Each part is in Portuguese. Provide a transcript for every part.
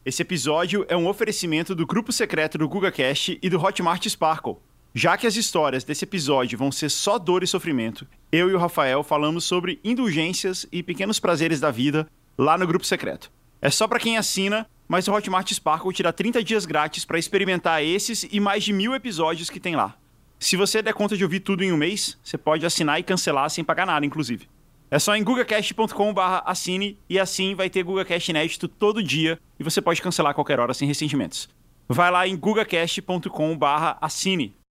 Esse episódio é um oferecimento do grupo secreto do GugaCast e do Hotmart Sparkle. Já que as histórias desse episódio vão ser só dor e sofrimento, eu e o Rafael falamos sobre indulgências e pequenos prazeres da vida lá no grupo secreto. É só pra quem assina, mas o Hotmart Sparkle te dá 30 dias grátis pra experimentar esses e mais de 1000 episódios que tem lá. Se você der conta de ouvir tudo em um mês, você pode assinar e cancelar sem pagar nada, inclusive. É só em gugacast.com/assine e assim vai ter GugaCast inédito todo dia e você pode cancelar a qualquer hora sem ressentimentos. Vai lá em gugacast.com/assine.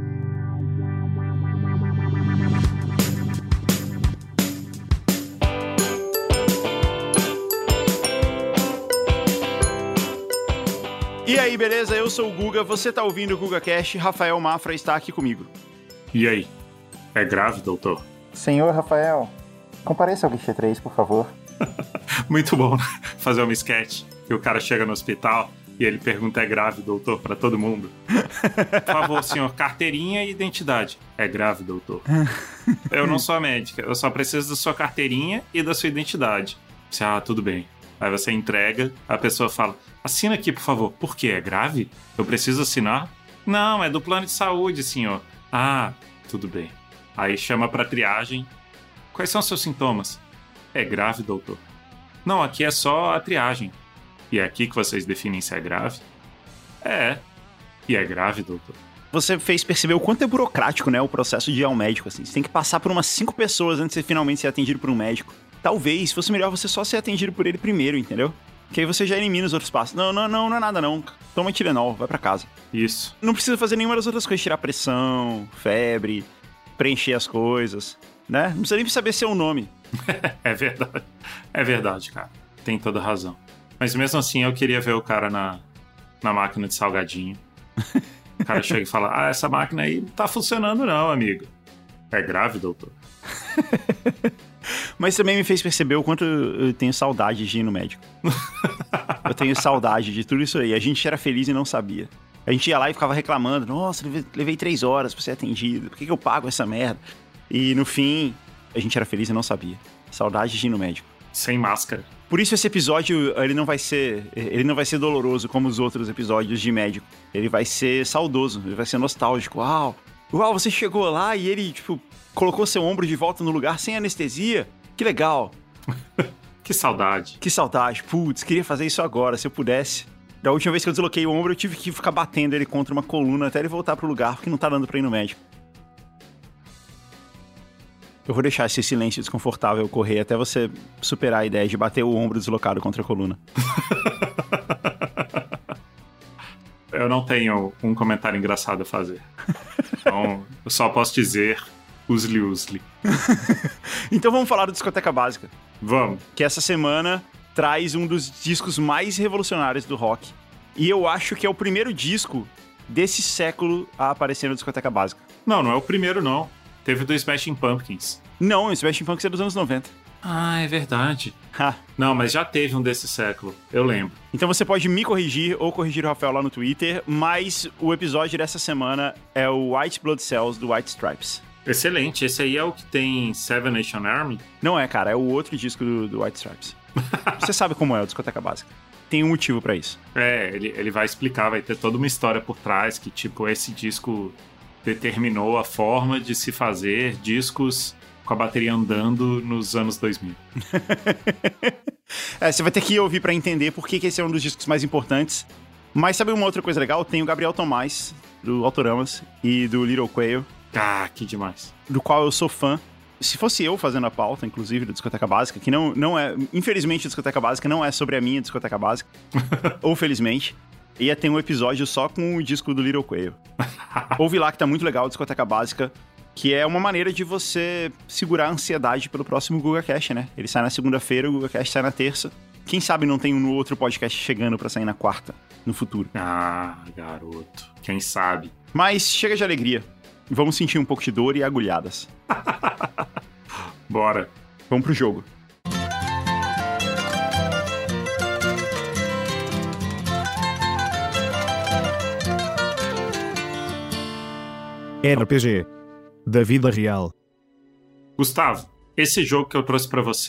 E aí, beleza? Eu sou o Guga, você tá ouvindo o GugaCast, Rafael Mafra está aqui comigo. E aí? É grave, doutor? Senhor Rafael, compareça ao guichê 3, por favor. Muito bom, né? Fazer uma sketch que o cara chega no hospital e ele pergunta: é grave, doutor, pra todo mundo. Por favor, senhor, carteirinha e identidade. É grave, doutor. Eu não sou a médica, eu só preciso da sua carteirinha e da sua identidade. Você, tudo bem. Aí você entrega, a pessoa fala: assina aqui, por favor. Por quê? É grave? Eu preciso assinar? Não, é do plano de saúde, senhor. Tudo bem. Aí chama pra triagem. Quais são os seus sintomas? É grave, doutor. Não, aqui é só a triagem. E é aqui que vocês definem se é grave? É. E é grave, doutor. Você fez perceber o quanto é burocrático, né, o processo de ir ao médico, assim. Você tem que passar por umas 5 pessoas antes de você finalmente ser atendido por um médico. Talvez fosse melhor você só ser atendido por ele primeiro, entendeu? Que aí você já elimina os outros passos. Não é nada não. Toma Tilenol, vai pra casa. Isso. Não precisa fazer nenhuma das outras coisas. Tirar pressão, febre, preencher as coisas, né? Não precisa nem saber seu nome. É verdade. É verdade, cara. Tem toda razão. Mas mesmo assim, eu queria ver o cara na máquina de salgadinho. O cara chega e fala: essa máquina aí não tá funcionando não, amigo. É grave, doutor. Mas também me fez perceber o quanto eu tenho saudade de ir no médico. Eu tenho saudade de tudo isso aí. A gente era feliz e não sabia. A gente ia lá e ficava reclamando: nossa, levei 3 horas pra ser atendido. Por que eu pago essa merda? E no fim, a gente era feliz e não sabia. Saudade de ir no médico. Sem máscara. Por isso esse episódio, ele não vai ser doloroso como os outros episódios de médico. Ele vai ser saudoso, ele vai ser nostálgico. Uau, você chegou lá e ele, colocou seu ombro de volta no lugar sem anestesia. Que legal. Que saudade. Que saudade. Putz, queria fazer isso agora, se eu pudesse. Da última vez que eu desloquei o ombro, eu tive que ficar batendo ele contra uma coluna até ele voltar pro lugar, porque não tá dando pra ir no médico. Eu vou deixar esse silêncio desconfortável correr até você superar a ideia de bater o ombro deslocado contra a coluna. Eu não tenho um comentário engraçado a fazer. Então, eu só posso dizer: usli. Então vamos falar do Discoteca Básica. Vamos. Que essa semana traz um dos discos mais revolucionários do rock. E eu acho que é o primeiro disco desse século a aparecer no Discoteca Básica. Não é o primeiro, não. Teve do Smashing Pumpkins. Não, o Smashing Pumpkins é dos anos 90. É verdade. Não, mas já teve um desse século, eu lembro. Então você pode me corrigir ou corrigir o Rafael lá no Twitter, mas o episódio dessa semana é o White Blood Cells do White Stripes. Excelente, esse aí é o que tem Seven Nation Army? Não é, cara, é o outro disco do White Stripes. Você sabe como é o Discoteca Básica. Tem um motivo pra isso. Ele vai explicar, vai ter toda uma história por trás que, esse disco determinou a forma de se fazer discos com a bateria andando nos anos 2000. Você vai ter que ouvir pra entender por que esse é um dos discos mais importantes. Mas sabe uma outra coisa legal? Tem o Gabriel Tomás, do Autoramas, e do Little Quail. Que demais. Do qual eu sou fã. Se fosse eu fazendo a pauta, inclusive, da Discoteca Básica, que não é... Infelizmente, a Discoteca Básica não é sobre a minha Discoteca Básica. Ou felizmente. Ia ter um episódio só com o disco do Little Quail. Ouve lá que tá muito legal a Discoteca Básica, que é uma maneira de você segurar a ansiedade pelo próximo GugaCast, né? Ele sai na segunda-feira, o GugaCast sai na terça. Quem sabe não tem um outro podcast chegando pra sair na quarta, no futuro. Garoto. Quem sabe? Mas chega de alegria. Vamos sentir um pouco de dor e agulhadas. Bora. Vamos pro jogo. RPG da vida real. Gustavo, esse jogo que eu trouxe pra você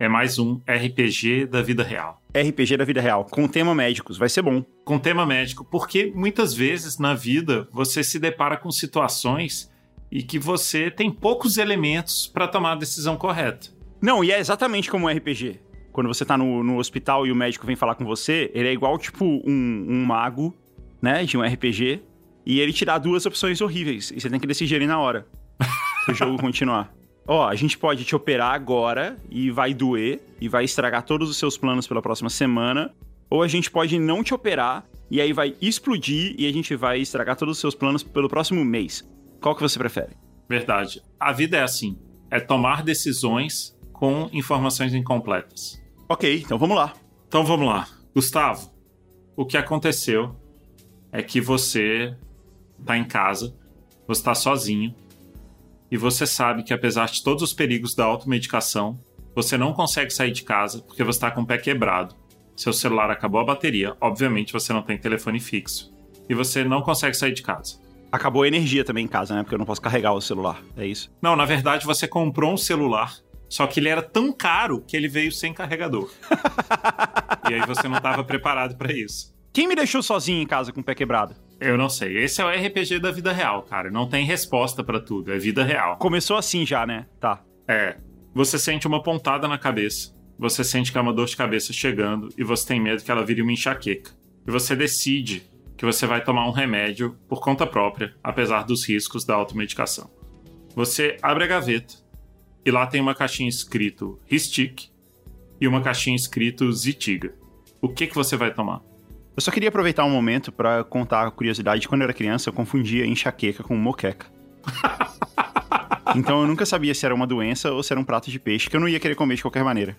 é mais um RPG da vida real. RPG da vida real, com tema médicos, vai ser bom. Com tema médico, porque muitas vezes na vida você se depara com situações e que você tem poucos elementos para tomar a decisão correta. Não, e é exatamente como um RPG. Quando você tá no hospital e o médico vem falar com você, ele é igual, tipo, um mago, né, de um RPG, e ele te dá duas opções horríveis, e você tem que decidir ali na hora, pro jogo continuar. Ó, a gente pode te operar agora, e vai doer, e vai estragar todos os seus planos pela próxima semana, ou a gente pode não te operar, e aí vai explodir, e a gente vai estragar todos os seus planos pelo próximo mês. Qual que você prefere? Verdade. A vida é assim, é tomar decisões com informações incompletas. Ok, então vamos lá. Então vamos lá. Gustavo, o que aconteceu é que você tá em casa, você tá sozinho, e você sabe que apesar de todos os perigos da automedicação, você não consegue sair de casa porque você tá com o pé quebrado. Seu celular acabou a bateria, obviamente você não tem telefone fixo, e você não consegue sair de casa. Acabou a energia também em casa, né? Porque eu não posso carregar o celular, é isso? Não, na verdade você comprou um celular, só que ele era tão caro que ele veio sem carregador. E aí você não estava preparado para isso. Quem me deixou sozinho em casa com o pé quebrado? Eu não sei. Esse é o RPG da vida real, cara. Não tem resposta para tudo. É vida real. Começou assim já, né? Tá. É. Você sente uma pontada na cabeça. Você sente que é uma dor de cabeça chegando e você tem medo que ela vire uma enxaqueca. E você decide que você vai tomar um remédio por conta própria, apesar dos riscos da automedicação. Você abre a gaveta e lá tem uma caixinha escrito Ristic e uma caixinha escrito Zitiga. O que você vai tomar? Eu só queria aproveitar um momento pra contar a curiosidade de quando eu era criança, eu confundia enxaqueca com moqueca. Então eu nunca sabia se era uma doença ou se era um prato de peixe, que eu não ia querer comer de qualquer maneira.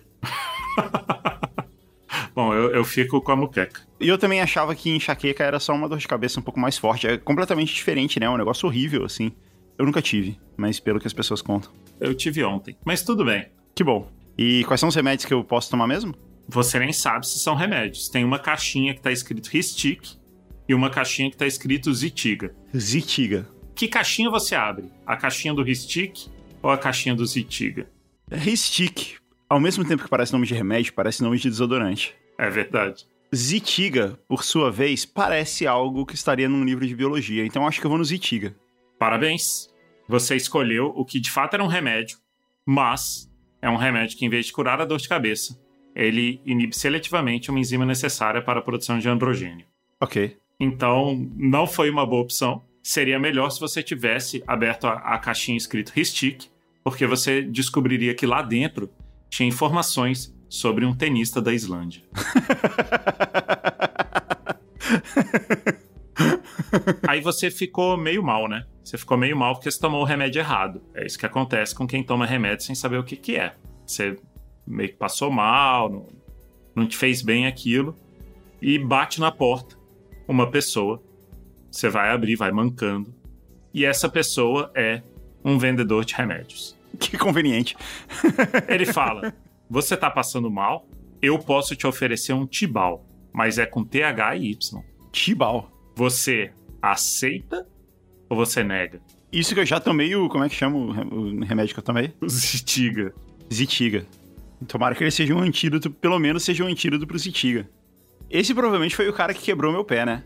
Bom, eu fico com a moqueca. E eu também achava que enxaqueca era só uma dor de cabeça um pouco mais forte. É completamente diferente, né? É um negócio horrível, assim. Eu nunca tive, mas pelo que as pessoas contam. Eu tive ontem, mas tudo bem. Que bom. E quais são os remédios que eu posso tomar mesmo? Você nem sabe se são remédios. Tem uma caixinha que tá escrito Ristic e uma caixinha que tá escrito Zitiga. Zitiga. Que caixinha você abre? A caixinha do Ristic ou a caixinha do Zitiga? Ristic. Ao mesmo tempo que parece nome de remédio, parece nome de desodorante. É verdade. Zitiga, por sua vez, parece algo que estaria num livro de biologia. Então acho que eu vou no Zitiga. Parabéns. Você escolheu o que de fato era um remédio, mas é um remédio que, em vez de curar a dor de cabeça, ele inibe seletivamente uma enzima necessária para a produção de androgênio. Ok. Então, não foi uma boa opção. Seria melhor se você tivesse aberto a caixinha escrito Ristic, porque você descobriria que lá dentro tinha informações sobre um tenista da Islândia. Aí você ficou meio mal, né? Você ficou meio mal porque você tomou o remédio errado. É isso que acontece com quem toma remédio sem saber o que é. Você meio que passou mal, não te fez bem aquilo, e bate na porta uma pessoa. Você vai abrir, vai mancando, e essa pessoa é um vendedor de remédios. Que conveniente. Ele fala, você tá passando mal? Eu posso te oferecer um Tibal, mas é com TH e Y. Tibal. Você aceita ou você nega? Isso que eu já tomei como é que chama o remédio que eu tomei? Zitiga. Zitiga. Tomara que ele seja um antídoto, pelo menos seja um antídoto pro Zitiga. Esse provavelmente foi o cara que quebrou meu pé, né?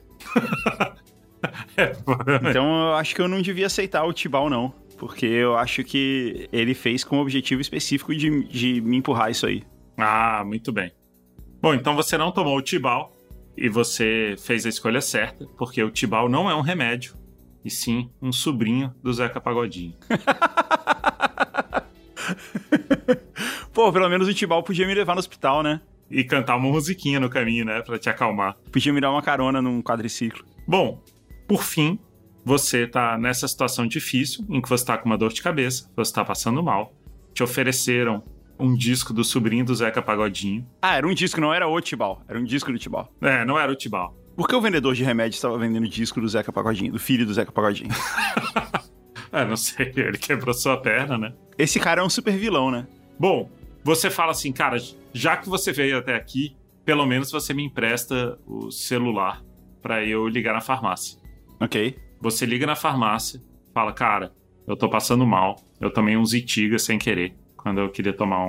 Então eu acho que eu não devia aceitar o Tibal, não. Porque eu acho que ele fez com o objetivo específico de me empurrar isso aí. Ah, muito bem. Bom, então você não tomou o Tibal e você fez a escolha certa, porque o Tibal não é um remédio, e sim um sobrinho do Zeca Pagodinho. Pô, pelo menos o Tibal podia me levar no hospital, né? E cantar uma musiquinha no caminho, né? Pra te acalmar. Podia me dar uma carona num quadriciclo. Bom, por fim, você tá nessa situação difícil, em que você tá com uma dor de cabeça, você tá passando mal. Te ofereceram um disco do sobrinho do Zeca Pagodinho. Ah, era um disco, não era o Tibal. Era um disco do Tibal. É, não era o Tibal. Por que o vendedor de remédio estava vendendo disco do Zeca Pagodinho, do filho do Zeca Pagodinho? Não sei, ele quebrou sua perna, né? Esse cara é um super vilão, né? Bom, você fala assim, cara, já que você veio até aqui, pelo menos você me empresta o celular pra eu ligar na farmácia. Ok. Você liga na farmácia, fala, cara, eu tô passando mal, eu tomei um Zitiga sem querer, quando eu queria tomar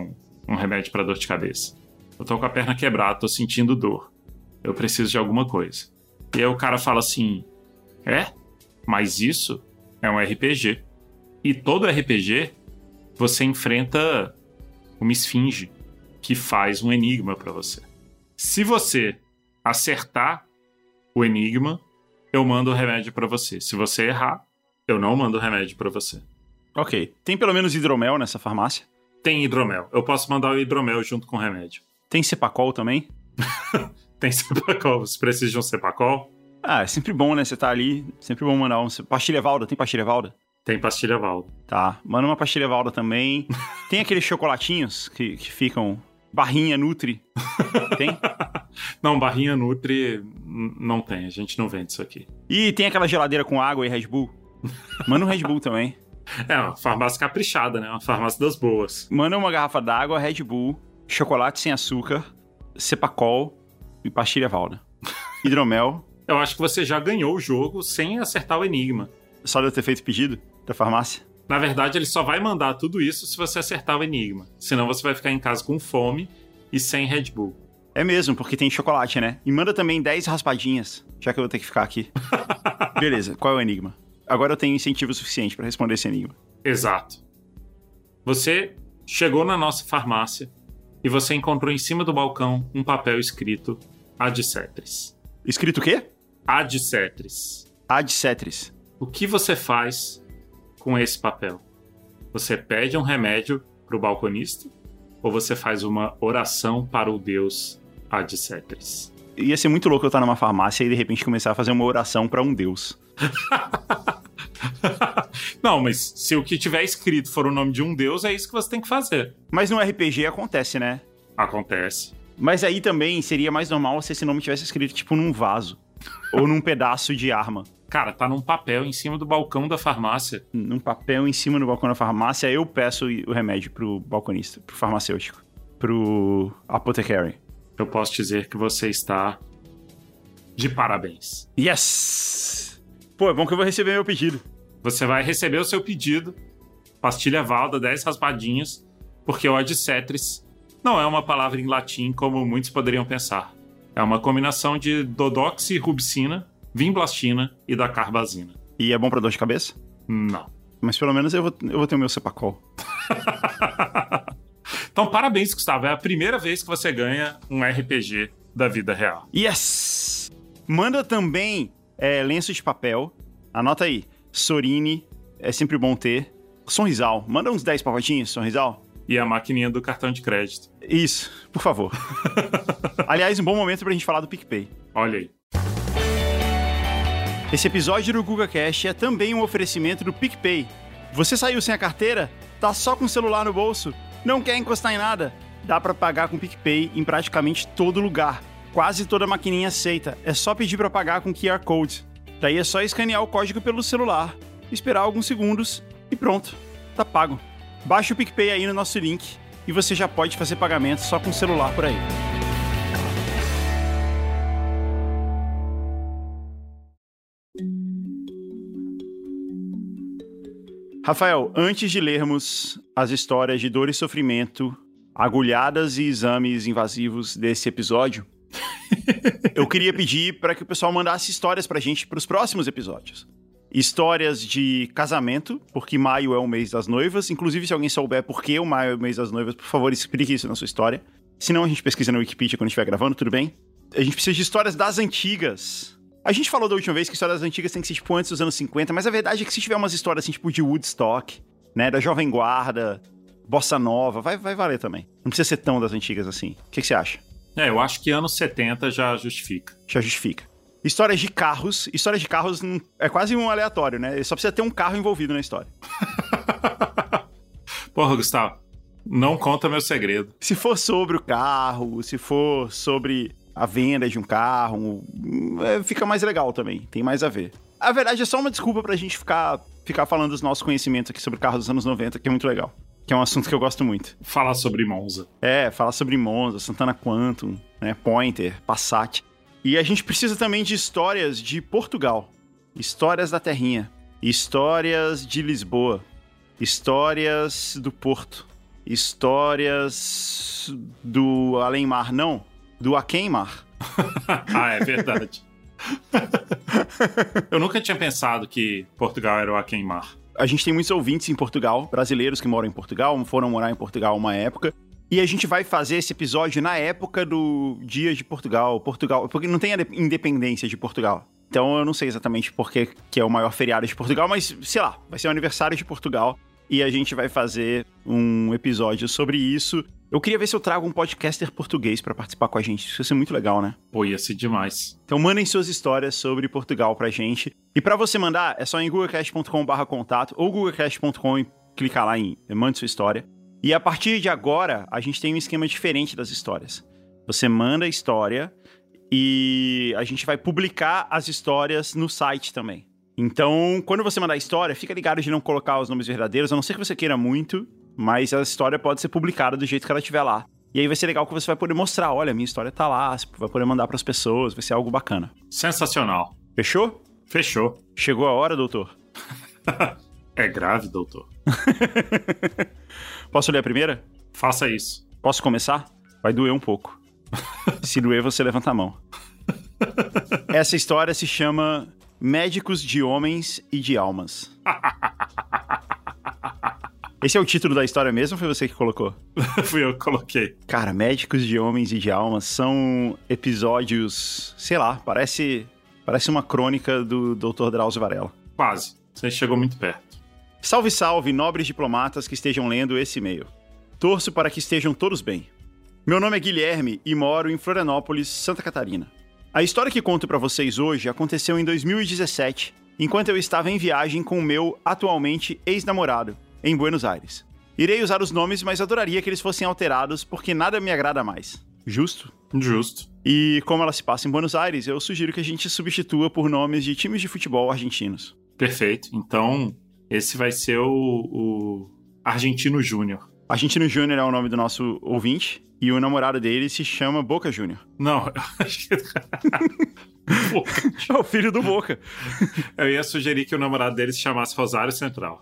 um remédio pra dor de cabeça. Eu tô com a perna quebrada, tô sentindo dor. Eu preciso de alguma coisa. E aí o cara fala assim, mas isso é um RPG. E todo RPG, você enfrenta uma esfinge que faz um enigma pra você. Se você acertar o enigma, eu mando o remédio pra você. Se você errar, eu não mando o remédio pra você. Ok. Tem pelo menos hidromel nessa farmácia? Tem hidromel. Eu posso mandar o hidromel junto com o remédio. Tem Cepacol também? Tem Cepacol. Você precisa de um Cepacol? Ah, é sempre bom, né? Você tá ali, sempre bom mandar um... Pastilha Valda, tem pastilha Valda? Tem pastilha Valda. Tá, manda uma pastilha Valda também. Tem aqueles chocolatinhos que ficam... Barrinha Nutri. Tem? Não, barrinha Nutri não tem. A gente não vende isso aqui. E tem aquela geladeira com água e Red Bull? Manda um Red Bull também. É uma farmácia caprichada, né? Uma farmácia das boas. Manda uma garrafa d'água, Red Bull, chocolate sem açúcar, Cepacol e pastilha Valda. Hidromel. Eu acho que você já ganhou o jogo sem acertar o enigma. Só de eu ter feito pedido da farmácia? Na verdade, ele só vai mandar tudo isso se você acertar o enigma. Senão você vai ficar em casa com fome e sem Red Bull. É mesmo, porque tem chocolate, né? E manda também 10 raspadinhas, já que eu vou ter que ficar aqui. Beleza, qual é o enigma? Agora eu tenho incentivo suficiente pra responder esse enigma. Exato. Você chegou na nossa farmácia e você encontrou em cima do balcão um papel escrito Ad Cetris. Escrito o quê? Ad Cetris. Ad Cetris. O que você faz com esse papel? Você pede um remédio pro balconista ou você faz uma oração para o deus Ad Cetris? Ia ser muito louco eu estar numa farmácia e de repente começar a fazer uma oração pra um deus. Não, mas se o que tiver escrito for o nome de um deus, é isso que você tem que fazer. Mas no RPG acontece, né? Acontece. Mas aí também seria mais normal se esse nome tivesse escrito tipo num vaso. Ou num pedaço de arma. Cara, tá num papel em cima do balcão da farmácia. Num papel em cima do balcão da farmácia, eu peço o remédio pro balconista, pro farmacêutico, pro apothecary. Eu posso dizer que você está de parabéns. Yes! Pô, é bom que eu vou receber meu pedido. Você vai receber o seu pedido, pastilha Valda, 10 raspadinhas, porque o Ad Cetris não é uma palavra em latim como muitos poderiam pensar. É uma combinação de dodoxirubicina, vimblastina e dacarbazina. E é bom pra dor de cabeça? Não. Mas pelo menos eu vou ter o meu Cepacol. Então, parabéns, Gustavo. É a primeira vez que você ganha um RPG da vida real. Yes! Manda também lenço de papel. Anota aí. Sorine, é sempre bom ter. Sonrisal. Manda uns 10 pacotinhos, Sonrisal. E a maquininha do cartão de crédito. Isso, por favor. Aliás, um bom momento pra gente falar do PicPay. Olha aí. Esse episódio do GugaCast é também um oferecimento do PicPay. Você saiu sem a carteira? Tá só com o celular no bolso? Não quer encostar em nada? Dá pra pagar com PicPay em praticamente todo lugar. Quase toda maquininha aceita. É só pedir pra pagar com QR Code. Daí é só escanear o código pelo celular, esperar alguns segundos e pronto. Tá pago. Baixa o PicPay aí no nosso link e você já pode fazer pagamento só com o celular por aí. Rafael, antes de lermos as histórias de dor e sofrimento, agulhadas e exames invasivos desse episódio, eu queria pedir para que o pessoal mandasse histórias pra gente pros próximos episódios. Histórias de casamento, porque maio é o mês das noivas. Inclusive, se alguém souber por que o maio é o mês das noivas, por favor, explique isso na sua história. Senão a gente pesquisa na Wikipedia quando estiver gravando, tudo bem? A gente precisa de histórias das antigas. A gente falou da última vez que histórias das antigas tem que ser, tipo, antes dos anos 50, mas a verdade é que se tiver umas histórias, assim, tipo, de Woodstock, né, da Jovem Guarda, Bossa Nova, vai valer também. Não precisa ser tão das antigas assim. O que você acha? Eu acho que anos 70 já justifica. Já justifica. Histórias de carros. Histórias de carros é quase um aleatório, né? Só precisa ter um carro envolvido na história. Porra, Gustavo, não conta meu segredo. Se for sobre o carro, se for sobre a venda de um carro, fica mais legal também. Tem mais a ver. A verdade é só uma desculpa pra gente ficar falando dos nossos conhecimentos aqui sobre carros dos anos 90, que é muito legal. Que é um assunto que eu gosto muito. Falar sobre Monza. Falar sobre Monza, Santana Quantum, né, Pointer, Passat. E a gente precisa também de histórias de Portugal. Histórias da terrinha. Histórias de Lisboa. Histórias do Porto. Histórias do Além-Mar, não. Do Aquém-Mar. Ah, é verdade. Eu nunca tinha pensado que Portugal era o Aquém-Mar. A gente tem muitos ouvintes em Portugal, brasileiros que moram em Portugal, foram morar em Portugal uma época. E a gente vai fazer esse episódio na época do Dia de Portugal, porque não tem a independência de Portugal. Então eu não sei exatamente porque que é o maior feriado de Portugal, mas sei lá, vai ser o aniversário de Portugal e a gente vai fazer um episódio sobre isso. Eu queria ver se eu trago um podcaster português pra participar com a gente, isso ia ser muito legal, né? Pô, ia ser demais. Então mandem suas histórias sobre Portugal pra gente. E pra você mandar, é só em googlecast.com/contato ou googlecast.com e clicar lá em mande sua história. E a partir de agora, a gente tem um esquema diferente das histórias. Você manda a história e a gente vai publicar as histórias no site também. Então, quando você mandar a história, fica ligado de não colocar os nomes verdadeiros, a não ser que você queira muito, mas a história pode ser publicada do jeito que ela estiver lá. E aí vai ser legal que você vai poder mostrar, olha, minha história tá lá, você vai poder mandar pras pessoas, vai ser algo bacana. Sensacional. Fechou? Fechou. Chegou a hora, doutor? É grave, doutor. Posso ler a primeira? Faça isso. Posso começar? Vai doer um pouco. Se doer, você levanta a mão. Essa história se chama Médicos de Homens e de Almas. Esse é o título da história mesmo ou foi você que colocou? Fui eu que coloquei. Cara, Médicos de Homens e de Almas são episódios, sei lá, parece uma crônica do Dr. Drauzio Varela. Quase. Você chegou muito perto. Salve, salve, nobres diplomatas que estejam lendo esse e-mail. Torço para que estejam todos bem. Meu nome é Guilherme e moro em Florianópolis, Santa Catarina. A história que conto para vocês hoje aconteceu em 2017, enquanto eu estava em viagem com o meu, atualmente, ex-namorado, em Buenos Aires. Irei usar os nomes, mas adoraria que eles fossem alterados, porque nada me agrada mais. Justo? Justo. E como ela se passa em Buenos Aires, eu sugiro que a gente substitua por nomes de times de futebol argentinos. Perfeito. Então, esse vai ser o Argentino Júnior. Argentino Júnior é o nome do nosso ouvinte, e o namorado dele se chama Boca Júnior. Não, eu acho que... Boca. É o filho do Boca. Eu ia sugerir que o namorado dele se chamasse Rosário Central.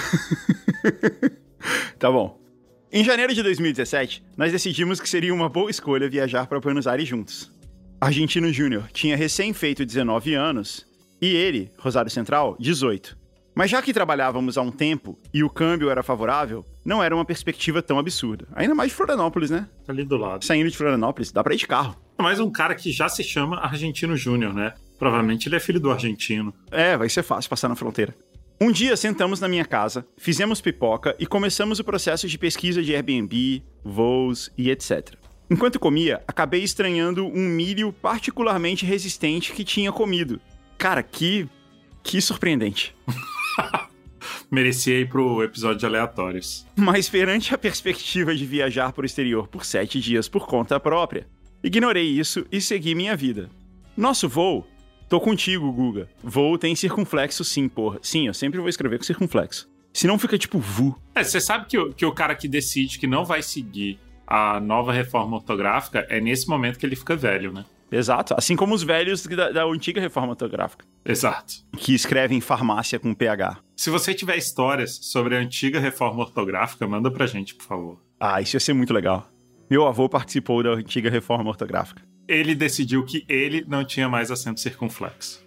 Tá bom. Em janeiro de 2017, nós decidimos que seria uma boa escolha viajar para Buenos Aires juntos. Argentino Júnior tinha recém feito 19 anos e ele, Rosário Central, 18. Mas já que trabalhávamos há um tempo e o câmbio era favorável, não era uma perspectiva tão absurda. Ainda mais de Florianópolis, né? Ali do lado. Saindo de Florianópolis, dá pra ir de carro. Mais um cara que já se chama Argentino Júnior, né? Provavelmente ele é filho do argentino. É, vai ser fácil passar na fronteira. Um dia sentamos na minha casa, fizemos pipoca e começamos o processo de pesquisa de Airbnb, voos e etc. Enquanto comia, acabei estranhando um milho particularmente resistente que tinha comido. Cara, que surpreendente. Merecia ir pro episódio de aleatórios. Mas perante a perspectiva de viajar pro exterior por 7 dias por conta própria, ignorei isso e segui minha vida. Nosso voo... Tô contigo, Guga. Voo tem circunflexo sim, porra. Sim, eu sempre vou escrever com circunflexo. Senão fica tipo VU. Você sabe que o cara que decide que não vai seguir a nova reforma ortográfica é nesse momento que ele fica velho, né? Exato. Assim como os velhos da antiga reforma ortográfica. Exato. Que escrevem farmácia com PH. Se você tiver histórias sobre a antiga reforma ortográfica, manda pra gente, por favor. Ah, isso ia ser muito legal. Meu avô participou da antiga reforma ortográfica. Ele decidiu que ele não tinha mais acento circunflexo.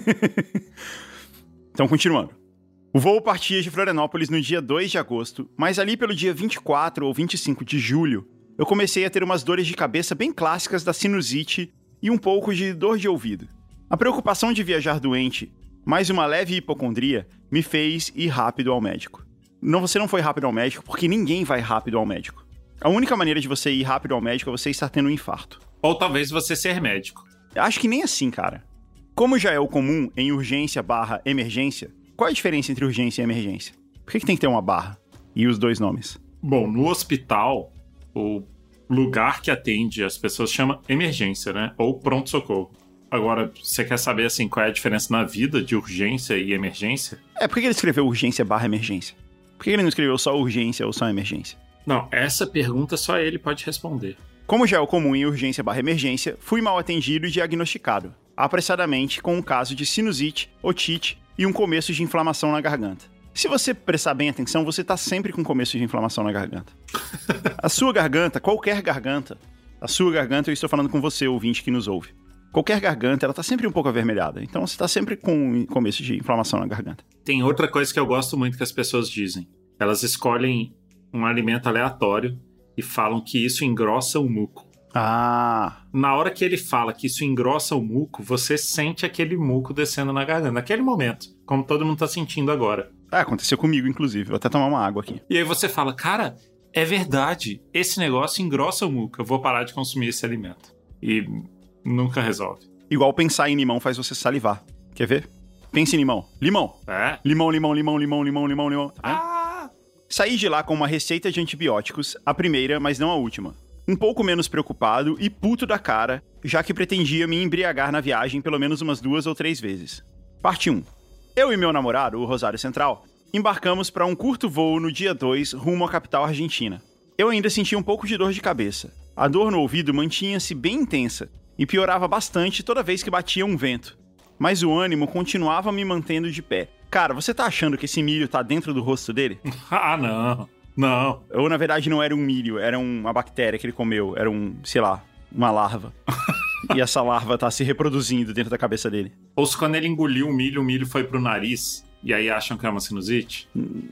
Então, continuando. O voo partia de Florianópolis no dia 2 de agosto, mas ali pelo dia 24 ou 25 de julho, eu comecei a ter umas dores de cabeça bem clássicas da sinusite e um pouco de dor de ouvido. A preocupação de viajar doente, mais uma leve hipocondria, me fez ir rápido ao médico. Não, você não foi rápido ao médico porque ninguém vai rápido ao médico. A única maneira de você ir rápido ao médico é você estar tendo um infarto. Ou talvez você ser médico. Acho que nem assim, cara. Como já é o comum em urgência/emergência, qual é a diferença entre urgência e emergência? Por que tem que ter uma barra e os dois nomes? Bom, no hospital, o lugar que atende as pessoas chama emergência, né? Ou pronto-socorro. Agora, você quer saber, assim, qual é a diferença na vida de urgência e emergência? Por que ele escreveu urgência/emergência? Por que ele não escreveu só urgência ou só emergência? Não, essa pergunta só ele pode responder. Como já é o comum em urgência/emergência, fui mal atendido e diagnosticado, apressadamente com um caso de sinusite, otite e um começo de inflamação na garganta. Se você prestar bem atenção, você tá sempre com começo de inflamação na garganta. A sua garganta, qualquer garganta, a sua garganta, eu estou falando com você, ouvinte que nos ouve. Qualquer garganta, ela tá sempre um pouco avermelhada. Então você tá sempre com começo de inflamação na garganta. Tem outra coisa que eu gosto muito que as pessoas dizem. Elas escolhem um alimento aleatório e falam que isso engrossa o muco. Ah. Na hora que ele fala que isso engrossa o muco, você sente aquele muco descendo na garganta. Naquele momento, como todo mundo tá sentindo agora. Aconteceu comigo, inclusive. Vou até tomar uma água aqui. E aí você fala, cara, é verdade. Esse negócio engrossa o muco. Eu vou parar de consumir esse alimento. E nunca resolve. Igual pensar em limão faz você salivar. Quer ver? Pense em limão. Limão. É? Limão, limão, limão, limão, limão, limão, limão. Saí de lá com uma receita de antibióticos, a primeira, mas não a última. Um pouco menos preocupado e puto da cara, já que pretendia me embriagar na viagem pelo menos umas 2 ou 3 vezes. Parte 1. Eu e meu namorado, o Rosário Central, embarcamos para um curto voo no dia 2 rumo à capital argentina. Eu ainda sentia um pouco de dor de cabeça. A dor no ouvido mantinha-se bem intensa e piorava bastante toda vez que batia um vento. Mas o ânimo continuava me mantendo de pé. Cara, você tá achando que esse milho tá dentro do rosto dele? Ah, não. Não. Ou, na verdade, não era um milho, era uma bactéria que ele comeu. Era uma larva. E essa larva tá se reproduzindo dentro da cabeça dele. Ou se quando ele engoliu o milho foi pro nariz, e aí acham que é uma sinusite?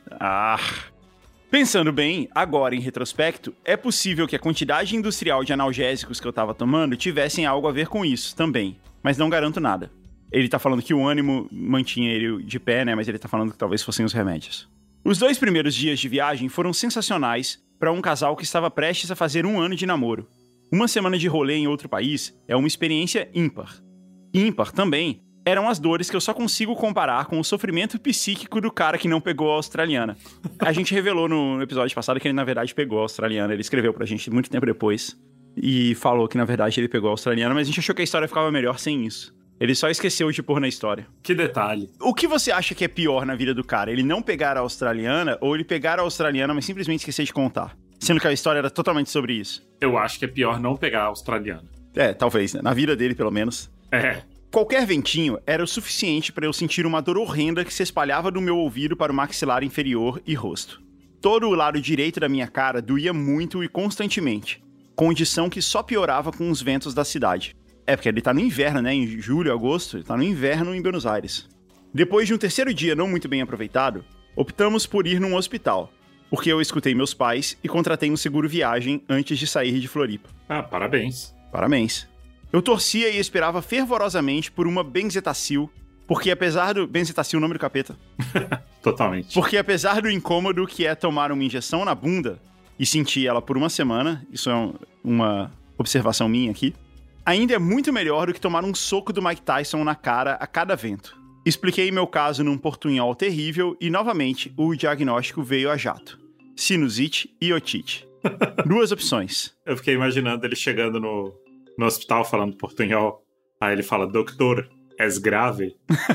Pensando bem, agora em retrospecto, é possível que a quantidade industrial de analgésicos que eu tava tomando tivessem algo a ver com isso também. Mas não garanto nada. Ele tá falando que o ânimo mantinha ele de pé, né? Mas ele tá falando que talvez fossem os remédios. Os 2 primeiros dias de viagem foram sensacionais para um casal que estava prestes a fazer 1 ano de namoro. Uma semana de rolê em outro país é uma experiência ímpar. Ímpar também eram as dores que eu só consigo comparar com o sofrimento psíquico do cara que não pegou a australiana. A gente revelou no episódio passado que ele, na verdade, pegou a australiana. Ele escreveu pra gente muito tempo depois e falou que, na verdade, ele pegou a australiana, mas a gente achou que a história ficava melhor sem isso. Ele só esqueceu de pôr na história. Que detalhe. O que você acha que é pior na vida do cara? Ele não pegar a australiana ou ele pegar a australiana, mas simplesmente esquecer de contar? Sendo que a história era totalmente sobre isso. Eu acho que é pior não pegar a australiana. Talvez, né? Na vida dele, pelo menos. Qualquer ventinho era o suficiente para eu sentir uma dor horrenda que se espalhava do meu ouvido para o maxilar inferior e rosto. Todo o lado direito da minha cara doía muito e constantemente, condição que só piorava com os ventos da cidade. Porque ele tá no inverno, né? Em julho, agosto, ele tá no inverno em Buenos Aires. Depois de um terceiro dia não muito bem aproveitado, optamos por ir num hospital, porque eu escutei meus pais e contratei um seguro viagem antes de sair de Floripa. Parabéns. Parabéns. Eu torcia e esperava fervorosamente por uma benzetacil, porque apesar do... Benzetacil, o nome do capeta. Totalmente. Porque apesar do incômodo que é tomar uma injeção na bunda e sentir ela por uma semana, isso é uma observação minha aqui, ainda é muito melhor do que tomar um soco do Mike Tyson na cara a cada vento. Expliquei meu caso num portunhol terrível e, novamente, o diagnóstico veio a jato. Sinusite e otite. 2 opções. Eu fiquei imaginando ele chegando no hospital falando portunhol. Aí ele fala, doutor, és grave?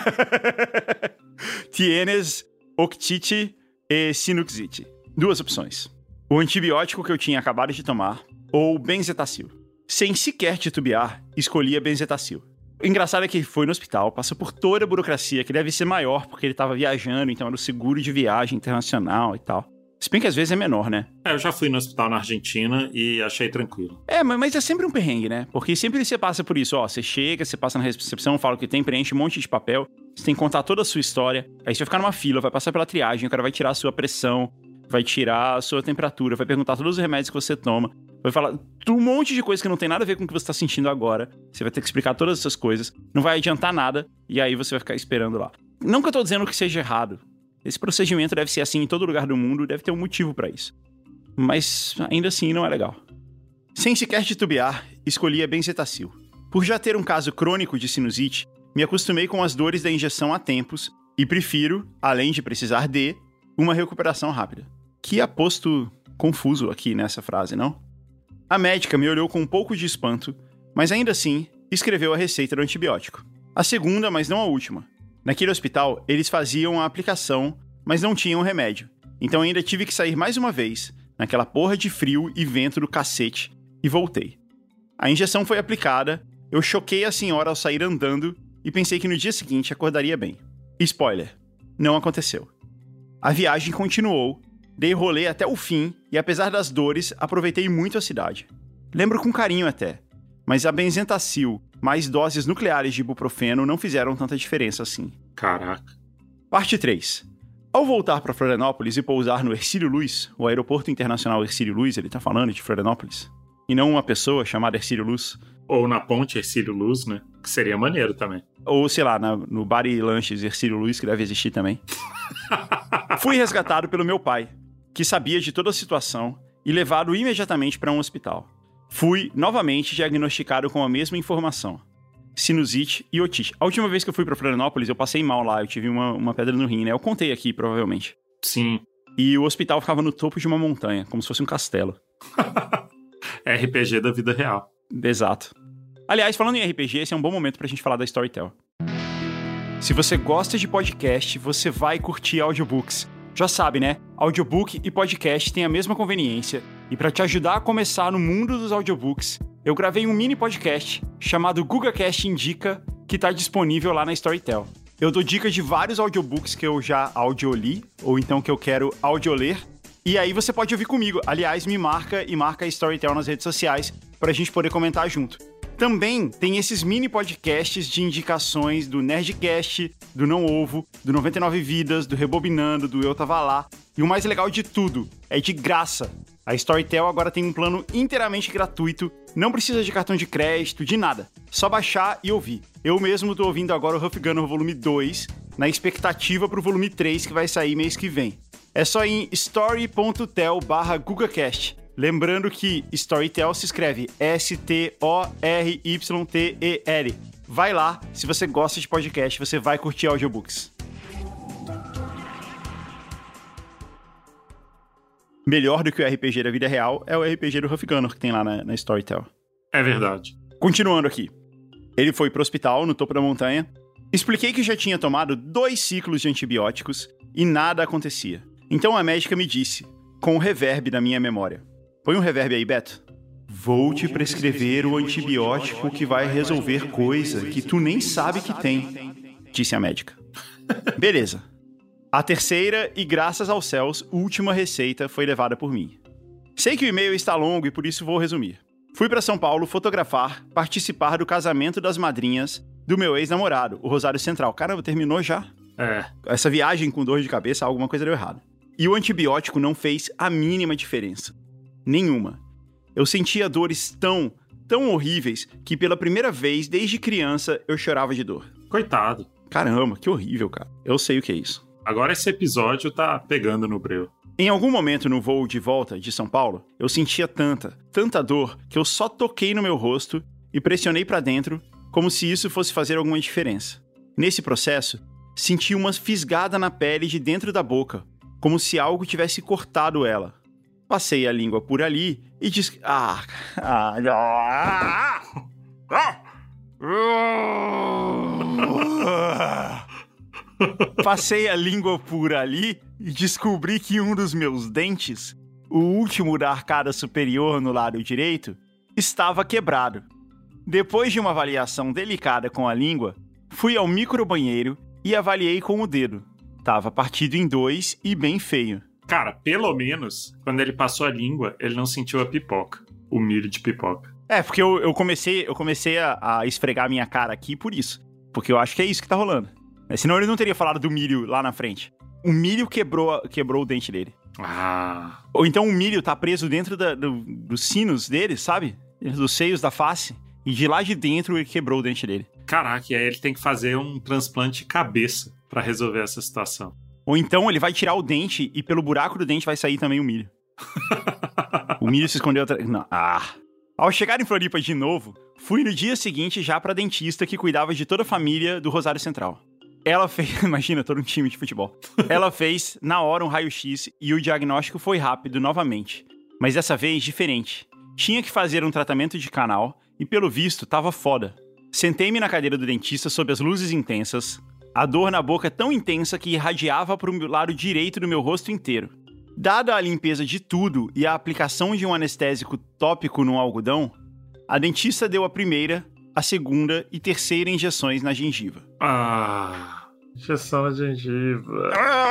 Tienes octite e sinuxite. 2 opções. O antibiótico que eu tinha acabado de tomar ou benzetacil. Sem sequer titubear, escolhi a benzetacil. O engraçado é que ele foi no hospital, passou por toda a burocracia, que deve ser maior porque ele estava viajando, então era o seguro de viagem internacional e tal. Se bem que às vezes é menor, né? Eu já fui no hospital na Argentina e achei tranquilo. Mas é sempre um perrengue, né? Porque sempre você passa por isso, você chega, você passa na recepção, fala o que tem, preenche um monte de papel, você tem que contar toda a sua história, aí você vai ficar numa fila, vai passar pela triagem, o cara vai tirar a sua pressão, vai tirar a sua temperatura, vai perguntar todos os remédios que você toma, vai falar um monte de coisa que não tem nada a ver com o que você tá sentindo agora. Você vai ter que explicar todas essas coisas, não vai adiantar nada, e aí você vai ficar esperando lá. Não que eu tô dizendo que seja errado. Esse procedimento deve ser assim em todo lugar do mundo, deve ter um motivo pra isso. Mas ainda assim não é legal. Sem sequer titubear, escolhi a benzetacil. Por já ter um caso crônico de sinusite, me acostumei com as dores da injeção há tempos e prefiro, além de precisar de, uma recuperação rápida. Que aposto confuso aqui nessa frase, não? A médica me olhou com um pouco de espanto, mas ainda assim escreveu a receita do antibiótico. A segunda, mas não a última. Naquele hospital, eles faziam a aplicação, mas não tinham remédio. Então ainda tive que sair mais uma vez, naquela porra de frio e vento do cacete, e voltei. A injeção foi aplicada, eu choquei a senhora ao sair andando e pensei que no dia seguinte acordaria bem. Spoiler, não aconteceu. A viagem continuou, dei rolê até o fim e, apesar das dores, aproveitei muito a cidade. Lembro com carinho até, mas a benzentacil mais doses nucleares de ibuprofeno não fizeram tanta diferença assim. Caraca. Parte 3. Ao voltar para Florianópolis e pousar no Hercílio Luz, o aeroporto internacional Hercílio Luz, ele tá falando de Florianópolis, e não uma pessoa chamada Hercílio Luz. Ou na ponte Hercílio Luz, né? Que seria maneiro também. Ou, sei lá, no bar e lanches Hercílio Luz, que deve existir também. Fui resgatado pelo meu pai, que sabia de toda a situação, e levado imediatamente para um hospital. Fui, novamente, diagnosticado com a mesma informação. Sinusite e otite. A última vez que eu fui pra Florianópolis, eu passei mal lá, eu tive uma pedra no rim, né? Eu contei aqui, provavelmente. Sim. E o hospital ficava no topo de uma montanha, como se fosse um castelo. RPG da vida real. Exato. Aliás, falando em RPG, esse é um bom momento pra gente falar da Storytel. Se você gosta de podcast, você vai curtir audiobooks. Já sabe, né? Audiobook e podcast têm a mesma conveniência. E para te ajudar a começar no mundo dos audiobooks, eu gravei um mini podcast chamado GugaCast Indica, que tá disponível lá na Storytel. Eu dou dicas de vários audiobooks que eu já audioli, ou então que eu quero audioler. E aí você pode ouvir comigo. Aliás, me marca e marca a Storytel nas redes sociais pra gente poder comentar junto. Também tem esses mini podcasts de indicações do Nerdcast, do Não Ovo, do 99 Vidas, do Rebobinando, do Eu Tava Lá. E o mais legal de tudo, é de graça. A Storytel agora tem um plano inteiramente gratuito, não precisa de cartão de crédito, de nada. Só baixar e ouvir. Eu mesmo tô ouvindo agora o Huff Gunner volume 2, na expectativa pro volume 3 que vai sair mês que vem. É só ir em story.tel/GugaCast. Lembrando que Storytel se escreve STORYTEL. Vai lá, se você gosta de podcast, você vai curtir audiobooks. Melhor do que o RPG da vida real é o RPG do Huff Gunner que tem lá na Storytel. É verdade. Continuando aqui. Ele foi pro hospital, no topo da montanha. Expliquei que já tinha tomado 2 ciclos de antibióticos e nada acontecia. Então a médica me disse, com o reverb da minha memória. Põe um reverb aí, Beto. Vou te prescrever o antibiótico que vai resolver coisa que tu nem sabe que tem, disse a médica. Beleza. A terceira e, graças aos céus, última receita foi levada por mim. Sei que o e-mail está longo e por isso vou resumir. Fui para São Paulo fotografar, participar do casamento das madrinhas do meu ex-namorado, o Rosário Central. Caramba, terminou já? É. Essa viagem com dor de cabeça, alguma coisa deu errado. E o antibiótico não fez a mínima diferença. Nenhuma. Eu sentia dores tão horríveis que pela primeira vez, desde criança, eu chorava de dor. Coitado. Caramba, que horrível, cara. Eu sei o que é isso. Agora esse episódio tá pegando no breu. Em algum momento no voo de volta de São Paulo, eu sentia tanta dor que eu só toquei no meu rosto e pressionei pra dentro como se isso fosse fazer alguma diferença. Nesse processo, senti uma fisgada na pele de dentro da boca, como se algo tivesse cortado ela. Passei a língua por ali e disse... Passei a língua por ali e descobri que um dos meus dentes, o último da arcada superior no lado direito, estava quebrado. Depois de uma avaliação delicada com a língua, fui ao microbanheiro e avaliei com o dedo. Tava partido em 2 e bem feio. Cara, pelo menos, quando ele passou a língua, ele não sentiu a pipoca. O milho de pipoca. É, porque eu comecei a esfregar a minha cara aqui por isso. Porque eu acho que é isso que tá rolando. Senão ele não teria falado do milho lá na frente. O milho quebrou o dente dele. Ah. Ou então o milho tá preso dentro dos sinos dele, sabe? Dos seios da face. E de lá de dentro ele quebrou o dente dele. Caraca, e aí ele tem que fazer um transplante de cabeça pra resolver essa situação. Ou então ele vai tirar o dente e pelo buraco do dente vai sair também o milho. O milho se escondeu atrás... Não. Ao chegar em Floripa de novo, fui no dia seguinte já pra dentista que cuidava de toda a família do Rosário Central. Ela fez... Imagina, todo um time de futebol. Ela fez, na hora, um raio-x e o diagnóstico foi rápido novamente. Mas dessa vez, diferente. Tinha que fazer um tratamento de canal e, pelo visto, tava foda. Sentei-me na cadeira do dentista sob as luzes intensas. A dor na boca tão intensa que irradiava para o lado direito do meu rosto inteiro. Dada a limpeza de tudo e a aplicação de um anestésico tópico no algodão, a dentista deu a primeira, a segunda e terceira injeções na gengiva. Injeção na gengiva.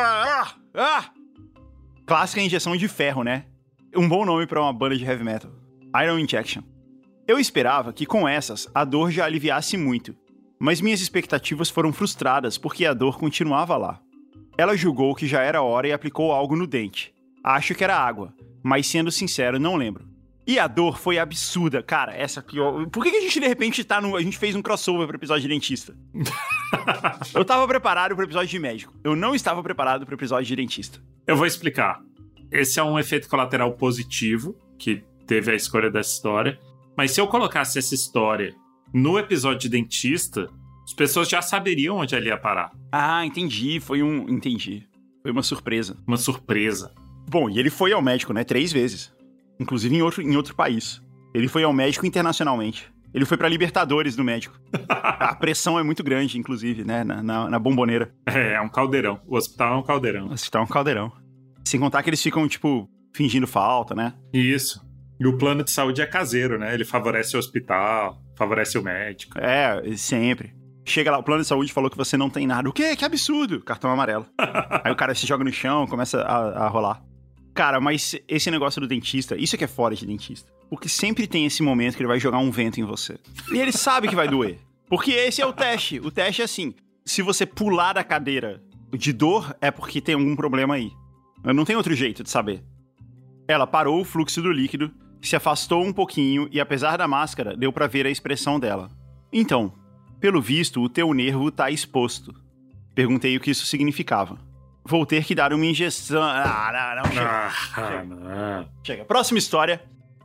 Clássica injeção de ferro, né? Um bom nome pra uma banda de heavy metal. Iron Injection. Eu esperava que com essas a dor já aliviasse muito, mas minhas expectativas foram frustradas porque a dor continuava lá. Ela julgou que já era hora e aplicou algo no dente. Acho que era água, mas sendo sincero, não lembro. E a dor foi absurda. Cara, essa pior... Por que a gente de repente a gente fez um crossover pro episódio de dentista? Eu tava preparado pro episódio de médico. Eu não estava preparado pro episódio de dentista. Eu vou explicar. Esse é um efeito colateral positivo, que teve a escolha dessa história. Mas se eu colocasse essa história no episódio de dentista, as pessoas já saberiam onde ela ia parar. Ah, entendi. Entendi. Foi uma surpresa. Uma surpresa. Bom, e ele foi ao médico, né? 3 vezes. Inclusive em outro país. Ele foi ao médico internacionalmente. Ele foi pra Libertadores do médico. A pressão é muito grande, inclusive, né? Na bomboneira. É um caldeirão. O hospital é um caldeirão. O hospital é um caldeirão. Sem contar que eles ficam, tipo, fingindo falta, né? Isso. E o plano de saúde é caseiro, né? Ele favorece o hospital, favorece o médico. É, sempre. Chega lá, o plano de saúde falou que você não tem nada. O quê? Que absurdo! Cartão amarelo. Aí o cara se joga no chão, começa a rolar. Cara, mas esse negócio do dentista, isso é que é fora de dentista. Porque sempre tem esse momento que ele vai jogar um vento em você. E ele sabe que vai doer. Porque esse é o teste. O teste é assim, se você pular da cadeira de dor, é porque tem algum problema aí. Não tem outro jeito de saber. Ela parou o fluxo do líquido, se afastou um pouquinho e, apesar da máscara, deu pra ver a expressão dela. Então, pelo visto, o teu nervo tá exposto. Perguntei o que isso significava. Vou ter que dar uma injeção... não, chega. Não. Chega. Próxima história.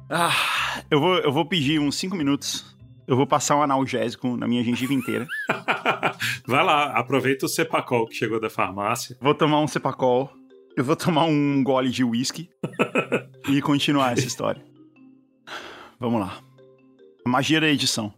Eu vou pedir uns 5 minutos. Eu vou passar um analgésico na minha gengiva inteira. Vai lá, aproveita o Cepacol que chegou da farmácia. Vou tomar um Cepacol. Eu vou tomar um gole de whisky. E continuar essa história. Vamos lá. A magia da edição.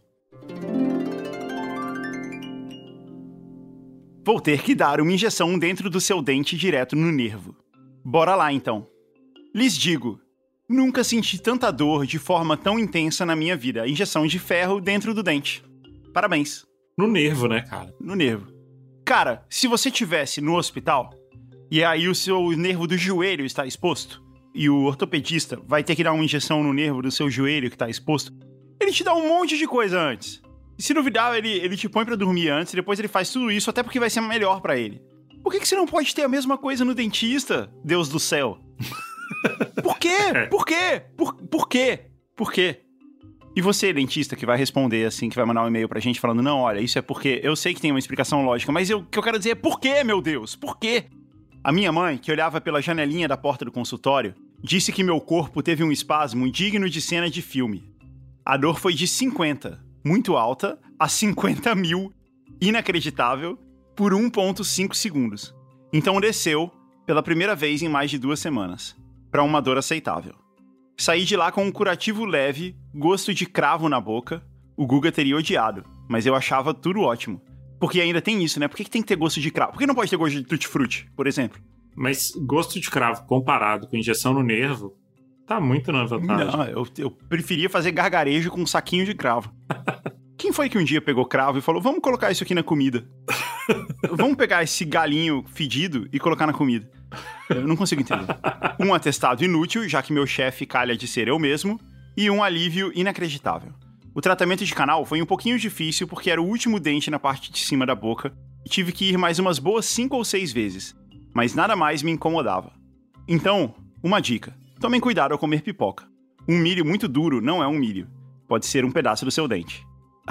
Vou ter que dar uma injeção dentro do seu dente direto no nervo. Bora lá, então. Lhes digo, nunca senti tanta dor de forma tão intensa na minha vida. Injeção de ferro dentro do dente. Parabéns. No nervo, né, cara? No nervo. Cara, se você tivesse no hospital, e aí o seu nervo do joelho está exposto, e o ortopedista vai ter que dar uma injeção no nervo do seu joelho que está exposto, ele te dá um monte de coisa antes. E se duvidar, ele te põe pra dormir antes, e depois ele faz tudo isso, até porque vai ser melhor pra ele. Por que você não pode ter a mesma coisa no dentista, Deus do céu? Por quê? Por quê? Por quê? Por quê? E você, dentista, que vai responder assim, que vai mandar um e-mail pra gente falando, não, olha, isso é porque... Eu sei que tem uma explicação lógica, mas o que eu quero dizer é por quê, meu Deus? Por quê? A minha mãe, que olhava pela janelinha da porta do consultório, disse que meu corpo teve um espasmo digno de cena de filme. A dor foi de 50, muito alta, a 50 mil, inacreditável, por 1,5 segundos. Então desceu, pela primeira vez em mais de 2 semanas, para uma dor aceitável. Saí de lá com um curativo leve, gosto de cravo na boca. O Guga teria odiado, mas eu achava tudo ótimo. Porque ainda tem isso, né? Por que tem que ter gosto de cravo? Por que não pode ter gosto de tutti-frutti, por exemplo? Mas gosto de cravo comparado com injeção no nervo, tá muito na vantagem. Não, eu preferia fazer gargarejo com um saquinho de cravo. Quem foi que um dia pegou cravo e falou, vamos colocar isso aqui na comida? Vamos pegar esse galinho fedido e colocar na comida. Eu não consigo entender. Um atestado inútil, já que meu chefe calha de ser eu mesmo, e um alívio inacreditável. O tratamento de canal foi um pouquinho difícil porque era o último dente na parte de cima da boca e tive que ir mais umas boas 5 ou 6 vezes, mas nada mais me incomodava. Então, uma dica, tomem cuidado ao comer pipoca. Um milho muito duro não é um milho, pode ser um pedaço do seu dente.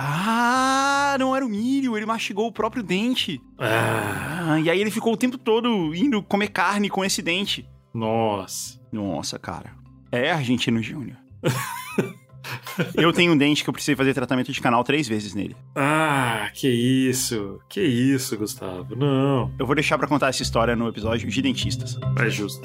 Ah, não era o milho, ele mastigou o próprio dente. E aí ele ficou o tempo todo indo comer carne com esse dente. Nossa, cara. É Argentino Júnior. Eu tenho um dente que eu precisei fazer tratamento de canal 3 vezes nele. Que isso, Gustavo, não. Eu vou deixar pra contar essa história no episódio de dentistas. É justo.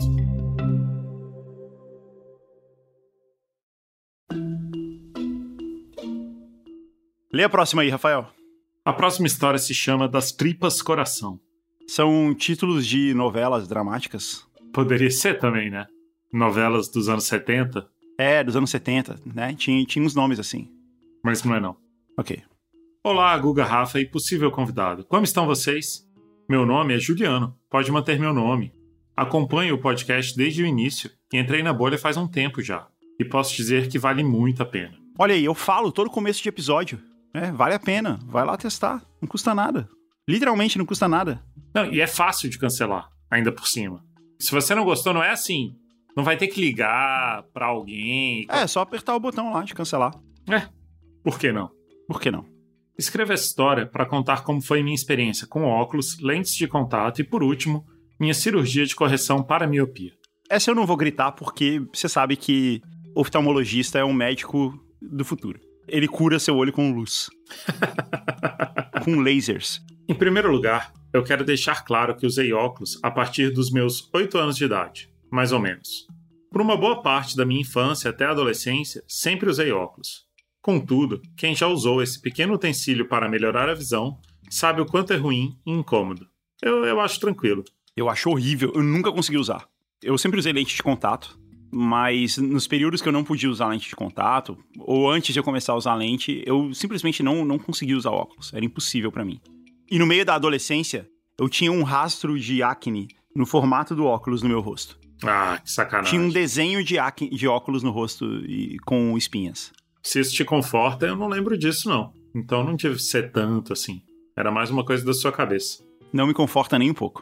Lê a próxima aí, Rafael. A próxima história se chama Das Tripas Coração. São títulos de novelas dramáticas. Poderia ser também, né? Novelas dos anos 70. É, dos anos 70, né? Tinha uns nomes assim. Mas não é não. Ok. Olá, Guga, Rafa e possível convidado. Como estão vocês? Meu nome é Juliano, pode manter meu nome. Acompanho o podcast desde o início e entrei na bolha faz um tempo já. E posso dizer que vale muito a pena. Olha aí, eu falo todo começo de episódio. Vale a pena. Vai lá testar. Não custa nada. Literalmente não custa nada. Não, e é fácil de cancelar, ainda por cima. Se você não gostou, não é assim. Não vai ter que ligar pra alguém. É só apertar o botão lá de cancelar. Por que não? Por que não? Escreva essa história para contar como foi minha experiência com óculos, lentes de contato e, por último, minha cirurgia de correção para a miopia. Essa eu não vou gritar porque você sabe que oftalmologista é um médico do futuro. Ele cura seu olho com luz. Com lasers. Em primeiro lugar, eu quero deixar claro que usei óculos a partir dos meus 8 anos de idade, mais ou menos. Por uma boa parte da minha infância até a adolescência, sempre usei óculos. Contudo, quem já usou esse pequeno utensílio para melhorar a visão, sabe o quanto é ruim e incômodo. Eu acho tranquilo. Eu acho horrível, eu nunca consegui usar. Eu sempre usei lente de contato, mas nos períodos que eu não podia usar lente de contato, ou antes de eu começar a usar lente, eu simplesmente não conseguia usar óculos. Era impossível pra mim. E no meio da adolescência, eu tinha um rastro de acne no formato do óculos no meu rosto. Ah, que sacanagem. Tinha um desenho de acne, de óculos no rosto e com espinhas. Se isso te conforta, eu não lembro disso, não. Então não deve ser tanto assim. Era mais uma coisa da sua cabeça. Não me conforta nem um pouco.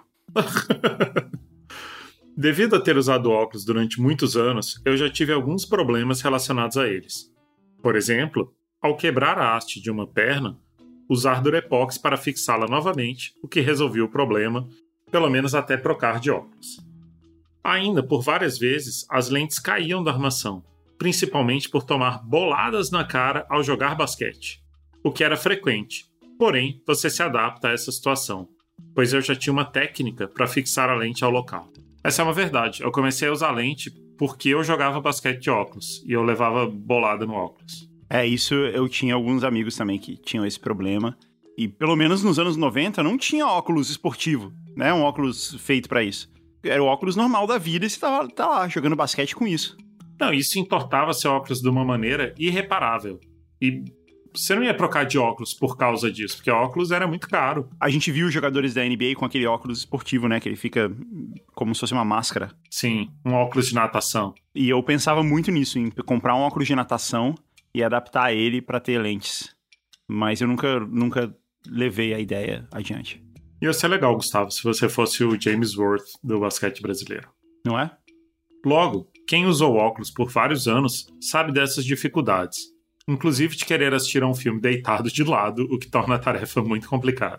Devido a ter usado óculos durante muitos anos, eu já tive alguns problemas relacionados a eles. Por exemplo, ao quebrar a haste de uma perna, usar Durepox para fixá-la novamente, o que resolveu o problema, pelo menos até trocar de óculos. Ainda, por várias vezes, as lentes caíam da armação, principalmente por tomar boladas na cara ao jogar basquete, o que era frequente. Porém, você se adapta a essa situação, pois eu já tinha uma técnica para fixar a lente ao local. Essa é uma verdade, eu comecei a usar lente porque eu jogava basquete de óculos e eu levava bolada no óculos. Isso eu tinha alguns amigos também que tinham esse problema. E pelo menos nos anos 90 não tinha óculos esportivo, né? Um óculos feito pra isso. Era o óculos normal da vida e você tá lá jogando basquete com isso. Não, isso entortava seu óculos de uma maneira irreparável. E você não ia trocar de óculos por causa disso, porque óculos era muito caro. A gente viu os jogadores da NBA com aquele óculos esportivo, né? Que ele fica como se fosse uma máscara. Sim, um óculos de natação. E eu pensava muito nisso, em comprar um óculos de natação e adaptar ele pra ter lentes. Mas eu nunca levei a ideia adiante. Ia ser legal, Gustavo, se você fosse o James Worth do basquete brasileiro. Não é? Logo, quem usou óculos por vários anos sabe dessas dificuldades. Inclusive de querer assistir a um filme deitado de lado, o que torna a tarefa muito complicada.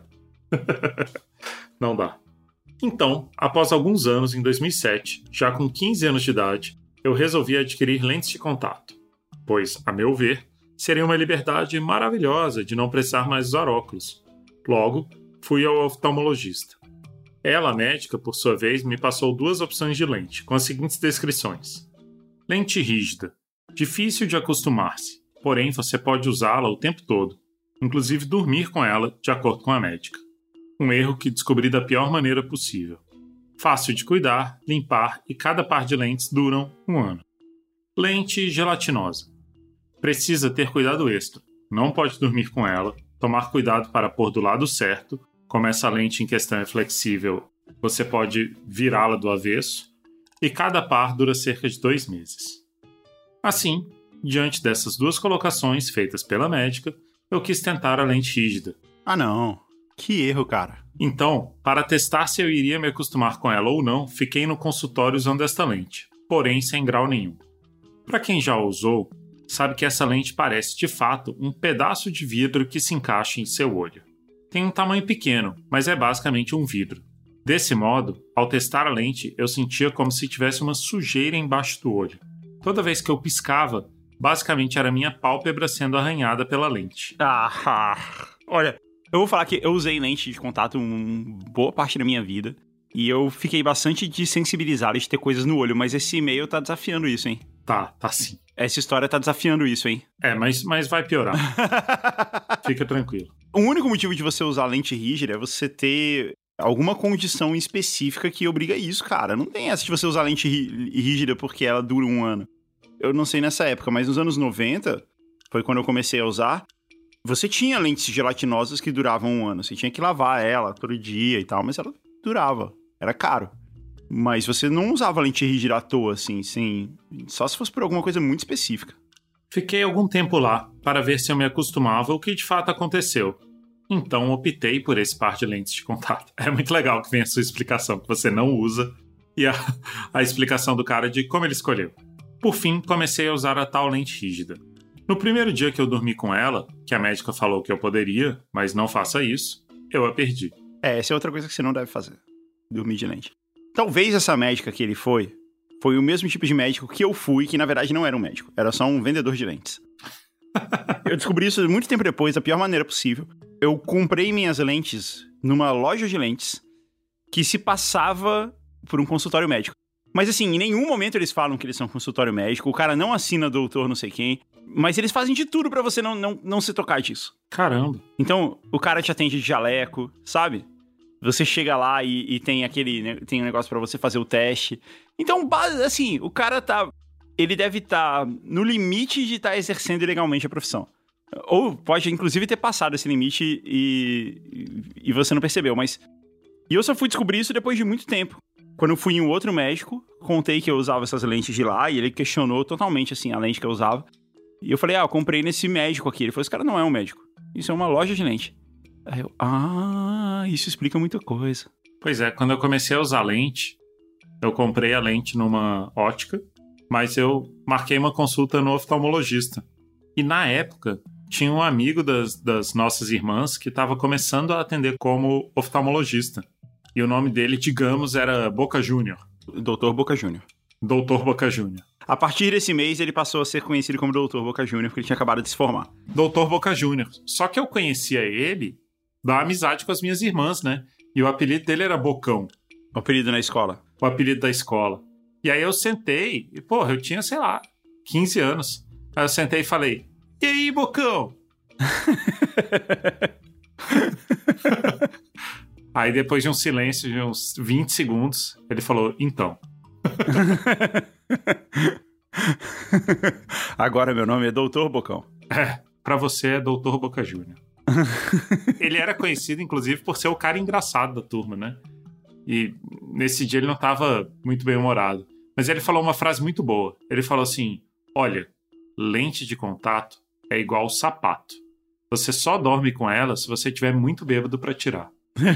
Não dá. Então, após alguns anos, em 2007, já com 15 anos de idade, eu resolvi adquirir lentes de contato. Pois, a meu ver, seria uma liberdade maravilhosa de não precisar mais usar óculos. Logo, fui ao oftalmologista. Ela, a médica, por sua vez, me passou 2 opções de lente, com as seguintes descrições. Lente rígida. Difícil de acostumar-se, porém você pode usá-la o tempo todo, inclusive dormir com ela, de acordo com a médica. Um erro que descobri da pior maneira possível. Fácil de cuidar, limpar e cada par de lentes duram 1 ano. Lente gelatinosa. Precisa ter cuidado extra. Não pode dormir com ela, tomar cuidado para pôr do lado certo. Como essa lente em questão é flexível, você pode virá-la do avesso, e cada par dura cerca de 2 meses. Assim, diante dessas 2 colocações feitas pela médica, eu quis tentar a lente rígida. Ah não, que erro, cara. Então, para testar se eu iria me acostumar com ela ou não, fiquei no consultório usando esta lente, porém sem grau nenhum. Para quem já a usou, sabe que essa lente parece de fato um pedaço de vidro que se encaixa em seu olho. Tem um tamanho pequeno, mas é basicamente um vidro. Desse modo, ao testar a lente, eu sentia como se tivesse uma sujeira embaixo do olho. Toda vez que eu piscava, basicamente era minha pálpebra sendo arranhada pela lente. Olha, eu vou falar que eu usei lente de contato boa parte da minha vida. E eu fiquei bastante desensibilizado de ter coisas no olho, mas esse e-mail tá desafiando isso, hein? Tá sim. Essa história tá desafiando isso, hein? Mas vai piorar. Fica tranquilo. O único motivo de você usar lente rígida é você ter alguma condição específica que obriga isso, cara. Não tem essa de você usar lente rígida porque ela dura 1 ano. Eu não sei nessa época, mas nos anos 90, foi quando eu comecei a usar, você tinha lentes gelatinosas que duravam 1 ano. Você tinha que lavar ela todo dia e tal, mas ela durava. Era caro. Mas você não usava lente rígida à toa, assim, só se fosse por alguma coisa muito específica. Fiquei algum tempo lá para ver se eu me acostumava, o que de fato aconteceu. Então optei por esse par de lentes de contato. É muito legal que venha a sua explicação, que você não usa, e a explicação do cara de como ele escolheu. Por fim, comecei a usar a tal lente rígida. No primeiro dia que eu dormi com ela, que a médica falou que eu poderia, mas não faça isso, eu a perdi. Essa é outra coisa que você não deve fazer. Dormir de lente. Talvez essa médica que ele foi o mesmo tipo de médico que eu fui, que na verdade não era um médico. Era só um vendedor de lentes. Eu descobri isso muito tempo depois, da pior maneira possível. Eu comprei minhas lentes numa loja de lentes que se passava por um consultório médico. Mas assim, em nenhum momento eles falam que eles são consultório médico, o cara não assina doutor não sei quem, mas eles fazem de tudo pra você não se tocar disso. Caramba. Então, o cara te atende de jaleco, sabe? Você chega lá e tem tem um negócio pra você fazer o teste. Então, assim, o cara ele deve estar no limite de estar exercendo ilegalmente a profissão. Ou pode, inclusive, ter passado esse limite e você não percebeu, mas... E eu só fui descobrir isso depois de muito tempo. Quando eu fui em um outro médico, contei que eu usava essas lentes de lá, e ele questionou totalmente, assim, a lente que eu usava. E eu falei, eu comprei nesse médico aqui. Ele falou, esse cara não é um médico. Isso é uma loja de lente. Aí eu, isso explica muita coisa. Pois é, quando eu comecei a usar lente, eu comprei a lente numa ótica, mas eu marquei uma consulta no oftalmologista. E na época, tinha um amigo das nossas irmãs que estava começando a atender como oftalmologista. E o nome dele, digamos, era Boca Júnior. Doutor Boca Júnior. Doutor Boca Júnior. A partir desse mês, ele passou a ser conhecido como Doutor Boca Júnior, porque ele tinha acabado de se formar. Doutor Boca Júnior. Só que eu conhecia ele da amizade com as minhas irmãs, né? E o apelido dele era Bocão. O apelido na escola? O apelido da escola. E aí eu sentei, e porra, eu tinha, sei lá, 15 anos. Aí eu sentei e falei, e aí, Bocão? Aí depois de um silêncio de uns 20 segundos, ele falou, então. Agora meu nome é Doutor Bocão. Pra você é Doutor Boca Júnior. Ele era conhecido, inclusive, por ser o cara engraçado da turma, né? E nesse dia ele não tava muito bem-humorado. Mas ele falou uma frase muito boa. Ele falou assim, olha, lente de contato é igual sapato. Você só dorme com ela se você tiver muito bêbado pra tirar.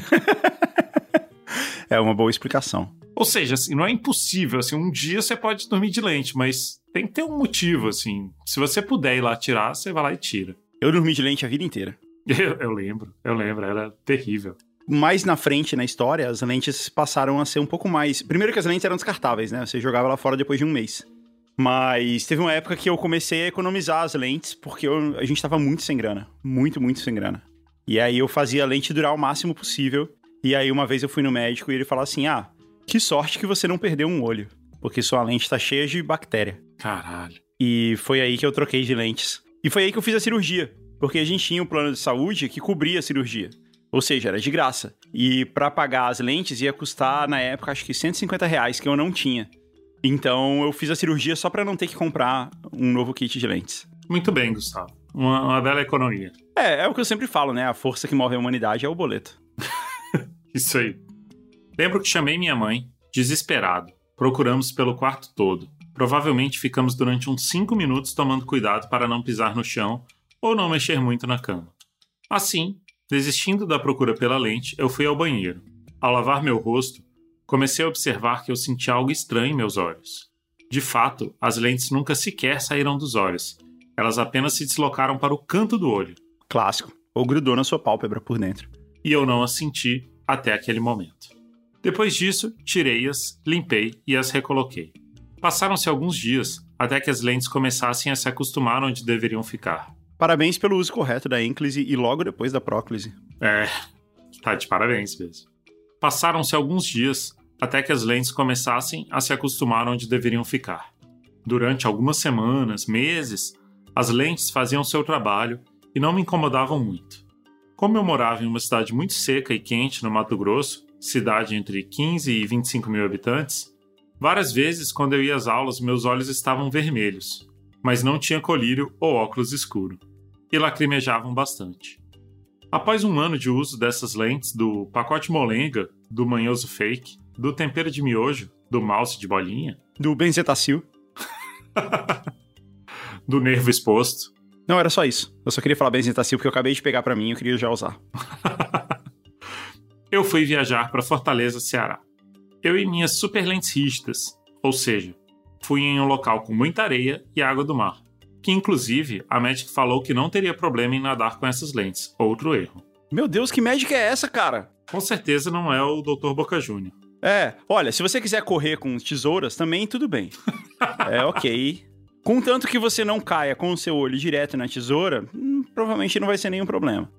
É uma boa explicação. Ou seja, assim, não é impossível, assim, um dia você pode dormir de lente, mas tem que ter um motivo, assim. Se você puder ir lá tirar, você vai lá e tira. Eu dormi de lente a vida inteira. Eu lembro, era terrível. Mais na frente, na história, as lentes passaram a ser um pouco mais... Primeiro que as lentes eram descartáveis, né? Você jogava lá fora depois de um mês. Mas teve uma época que eu comecei a economizar as lentes, porque a gente tava muito sem grana. Muito, muito sem grana. E aí eu fazia a lente durar o máximo possível. E aí uma vez eu fui no médico e ele falou assim, que sorte que você não perdeu um olho, porque sua lente tá cheia de bactéria. Caralho. E foi aí que eu troquei de lentes. E foi aí que eu fiz a cirurgia, porque a gente tinha um plano de saúde que cobria a cirurgia. Ou seja, era de graça. E pra pagar as lentes ia custar, na época, acho que R$150, que eu não tinha. Então eu fiz a cirurgia só pra não ter que comprar um novo kit de lentes. Muito bem, Gustavo. Uma bela economia. É o que eu sempre falo, né? A força que move a humanidade é o boleto. Isso aí. Lembro que chamei minha mãe, desesperado. Procuramos pelo quarto todo. Provavelmente ficamos durante uns 5 minutos tomando cuidado para não pisar no chão ou não mexer muito na cama. Assim, desistindo da procura pela lente, eu fui ao banheiro. Ao lavar meu rosto, comecei a observar que eu sentia algo estranho em meus olhos. De fato, as lentes nunca sequer saíram dos olhos. Elas apenas se deslocaram para o canto do olho. Clássico. Ou grudou na sua pálpebra por dentro. E eu não as senti até aquele momento. Depois disso, tirei-as, limpei e as recoloquei. Passaram-se alguns dias até que as lentes começassem a se acostumar onde deveriam ficar. Parabéns pelo uso correto da ênclise e logo depois da próclise. Tá de parabéns mesmo. Passaram-se alguns dias até que as lentes começassem a se acostumar onde deveriam ficar. Durante algumas semanas, meses, as lentes faziam seu trabalho e não me incomodavam muito. Como eu morava em uma cidade muito seca e quente no Mato Grosso, cidade entre 15 e 25 mil habitantes, várias vezes quando eu ia às aulas meus olhos estavam vermelhos, mas não tinha colírio ou óculos escuro. e lacrimejavam bastante. Após um ano de uso dessas lentes, do pacote molenga, do manhoso fake, do tempero de miojo, do mouse de bolinha, Do benzetacil. do nervo exposto, Não, era só isso. Eu só queria falar benzetacil porque eu acabei de pegar pra mim e eu queria já usar. eu fui viajar para Fortaleza, Ceará. Eu e minhas super lentes rígidas, ou seja, fui em um local com muita areia e água do mar, que inclusive a médica falou que não teria problema em nadar com essas lentes, outro erro. Meu Deus, que médica é essa, cara? Com certeza não é o Dr. Boca Júnior. Olha, se você quiser correr com tesouras, também tudo bem. Ok. Contanto que você não caia com o seu olho direto na tesoura, provavelmente não vai ser nenhum problema.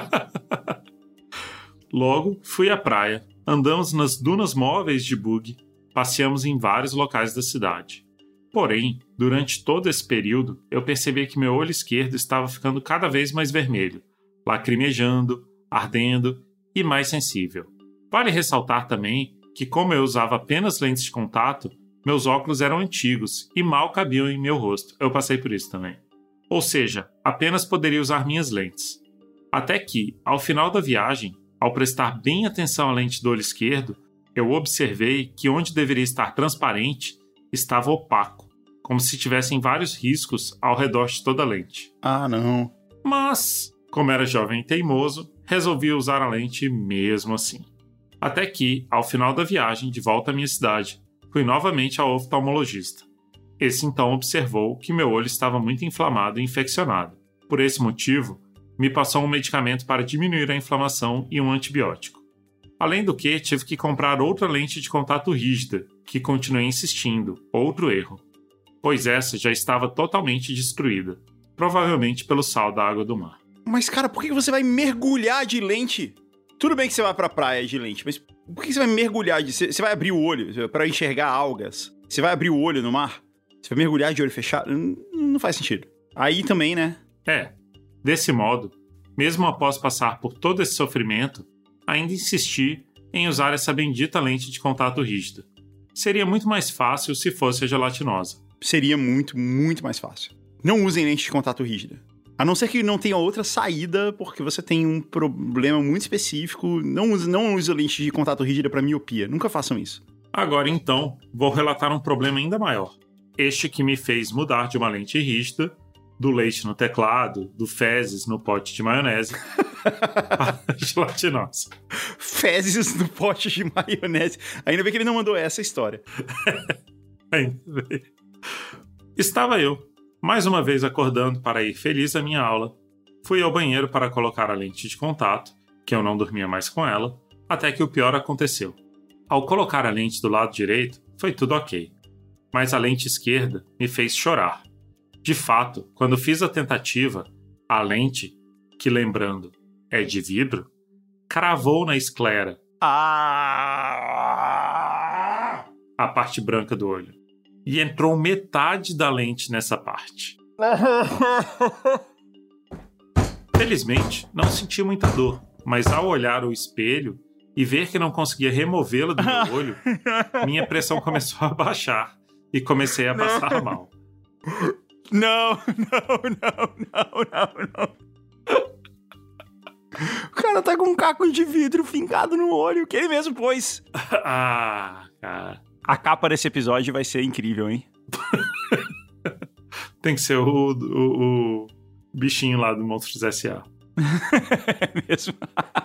Logo, fui à praia, andamos nas dunas móveis de bug, passeamos em vários locais da cidade. Porém, durante todo esse período, eu percebi que meu olho esquerdo estava ficando cada vez mais vermelho, lacrimejando, ardendo e mais sensível. Vale ressaltar também que, como eu usava apenas lentes de contato, meus óculos eram antigos e mal cabiam em meu rosto. Eu passei por isso também. Ou seja, apenas poderia usar minhas lentes. Até que, ao final da viagem, ao prestar bem atenção à lente do olho esquerdo, eu observei que onde deveria estar transparente, estava opaco, como se tivessem vários riscos ao redor de toda a lente. Ah, não. Mas, como era jovem e teimoso, resolvi usar a lente mesmo assim. Até que, ao final da viagem de volta à minha cidade, fui novamente ao oftalmologista. Esse então observou que meu olho estava muito inflamado e infeccionado. Por esse motivo, me passou um medicamento para diminuir a inflamação e um antibiótico. Além do que, tive que comprar outra lente de contato rígida, que continuei insistindo, outro erro, pois essa já estava totalmente destruída, provavelmente pelo sal da água do mar. Mas, cara, por que você vai mergulhar de lente? Tudo bem que você vai pra praia de lente, mas por que você vai mergulhar de... Você vai abrir o olho pra enxergar algas? Você vai abrir o olho no mar? Você vai mergulhar de olho fechado? Não faz sentido. Aí também, né? Desse modo, mesmo após passar por todo esse sofrimento, ainda insisti em usar essa bendita lente de contato rígida. Seria muito mais fácil se fosse a gelatinosa. Seria muito, muito mais fácil. Não usem lente de contato rígida. A não ser que não tenha outra saída, porque você tem um problema muito específico. Não use lente de contato rígida para miopia. Nunca façam isso. Agora, então, vou relatar um problema ainda maior. Este que me fez mudar de uma lente rígida, do leite no teclado, do fezes no pote de maionese, para a gelatinosa. Fezes no pote de maionese. Ainda bem que ele não mandou essa história. Ainda bem. Estava eu, mais uma vez acordando para ir feliz à minha aula. Fui ao banheiro para colocar a lente de contato, que eu não dormia mais com ela, até que o pior aconteceu. Ao colocar a lente do lado direito, foi tudo ok. Mas a lente esquerda me fez chorar. De fato, quando fiz a tentativa, a lente, que lembrando é de vidro, cravou na esclera a parte branca do olho. E entrou metade da lente nessa parte. Felizmente, não senti muita dor, mas ao olhar o espelho e ver que não conseguia removê-la do meu olho, minha pressão começou a baixar e comecei a passar mal. Não. O cara tá com um caco de vidro fincado no olho, que ele mesmo pôs. Cara. A capa desse episódio vai ser incrível, hein? Tem que ser o bichinho lá do Monstros S.A. É mesmo.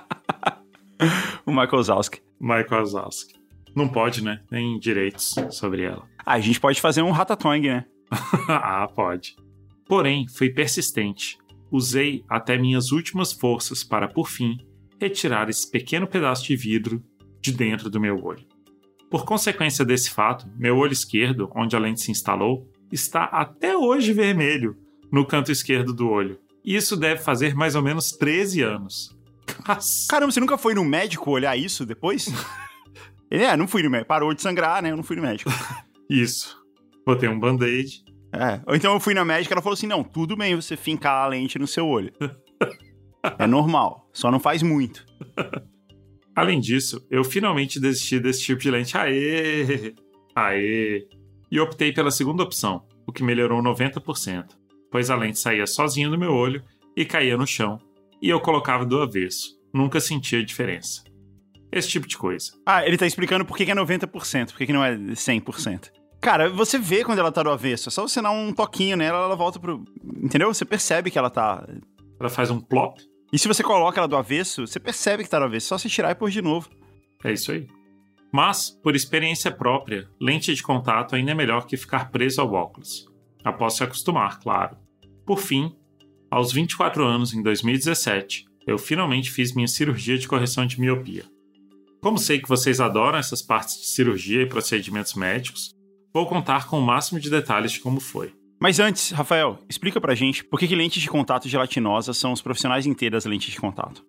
O Michael Wazowski. Não pode, né? Tem direitos sobre ela. A gente pode fazer um Ratatouille, né? Pode. Porém, fui persistente. Usei até minhas últimas forças para, por fim, retirar esse pequeno pedaço de vidro de dentro do meu olho. Por consequência desse fato, meu olho esquerdo, onde a lente se instalou, está até hoje vermelho no canto esquerdo do olho. E isso deve fazer mais ou menos 13 anos. Caramba, você nunca foi no médico olhar isso depois? Não fui no médico. Parou de sangrar, né? Eu não fui no médico. Isso. Botei um band-aid. Ou então eu fui na médica e ela falou assim, não, tudo bem você fincar a lente no seu olho. É normal, só não faz muito. Além disso, eu finalmente desisti desse tipo de lente. Aê! E optei pela segunda opção, o que melhorou 90%, pois a lente saía sozinha do meu olho e caía no chão, e eu colocava do avesso. Nunca sentia diferença. Esse tipo de coisa. Ah, ele tá explicando por que é 90%, por que não é 100%. Cara, você vê quando ela tá do avesso, é só você dar um toquinho nela, ela volta pro... Entendeu? Você percebe que ela tá... Ela faz um plop. E se você coloca ela do avesso, você percebe que tá do avesso, só se tirar e pôr de novo. É isso aí. Mas, por experiência própria, lente de contato ainda é melhor que ficar preso ao óculos. Após se acostumar, claro. Por fim, aos 24 anos, em 2017, eu finalmente fiz minha cirurgia de correção de miopia. Como sei que vocês adoram essas partes de cirurgia e procedimentos médicos, vou contar com o máximo de detalhes de como foi. Mas antes, Rafael, explica pra gente por que lentes de contato gelatinosas são os profissionais inteiros das lentes de contato.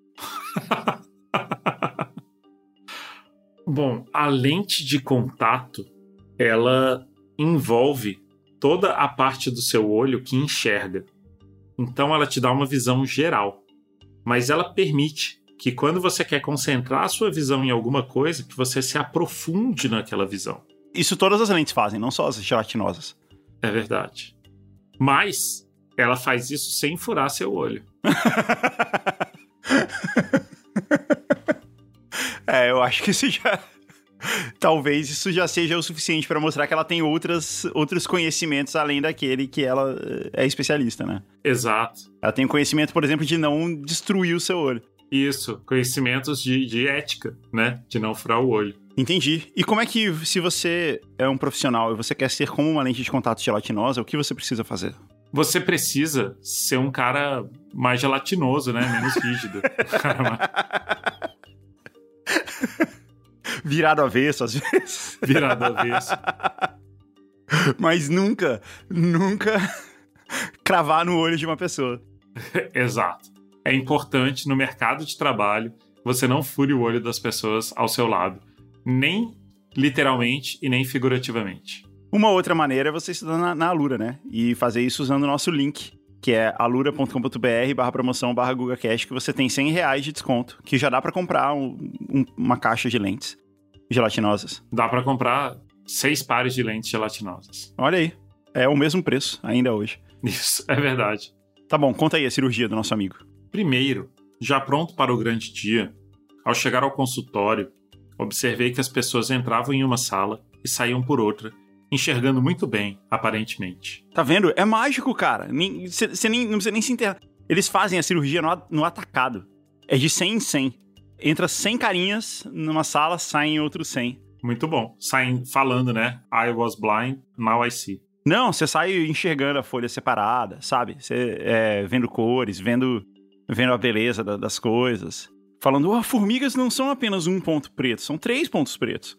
Bom, a lente de contato, ela envolve toda a parte do seu olho que enxerga. Então ela te dá uma visão geral. Mas ela permite que quando você quer concentrar a sua visão em alguma coisa, que você se aprofunde naquela visão. Isso todas as lentes fazem, não só as gelatinosas. É verdade. Mas ela faz isso sem furar seu olho. Eu acho que isso já... Talvez isso já seja o suficiente pra mostrar que ela tem outros conhecimentos além daquele que ela é especialista, né? Exato. Ela tem o conhecimento, por exemplo, de não destruir o seu olho. Isso, conhecimentos de ética, né? De não furar o olho. Entendi. E como é que, se você é um profissional e você quer ser como uma lente de contato gelatinosa, o que você precisa fazer? Você precisa ser um cara mais gelatinoso, né? Menos rígido. Virado avesso, às vezes. Virado avesso. Mas nunca cravar no olho de uma pessoa. Exato. É importante no mercado de trabalho você não fure o olho das pessoas ao seu lado. Nem literalmente e nem figurativamente. Uma outra maneira é você estudar na Alura, né? E fazer isso usando o nosso link, que é alura.com.br/promoção/GugaCast, que você tem R$100 de desconto, que já dá pra comprar uma caixa de lentes gelatinosas. Dá pra comprar 6 pares de lentes gelatinosas. Olha aí, é o mesmo preço ainda hoje. Isso, é verdade. Tá bom, conta aí a cirurgia do nosso amigo. Primeiro, já pronto para o grande dia, ao chegar ao consultório, observei que as pessoas entravam em uma sala e saíam por outra, enxergando muito bem, aparentemente. Tá vendo? É mágico, cara. Você não precisa nem se enterrar. Eles fazem a cirurgia no atacado. É de 100 em 100. Entra 100 carinhas numa sala, saem outros 100. Muito bom. Saem falando, né? I was blind, now I see. Não, você sai enxergando a folha separada, sabe? Você vendo cores, vendo a beleza das coisas. Falando, formigas não são apenas um ponto preto, são 3 pontos pretos.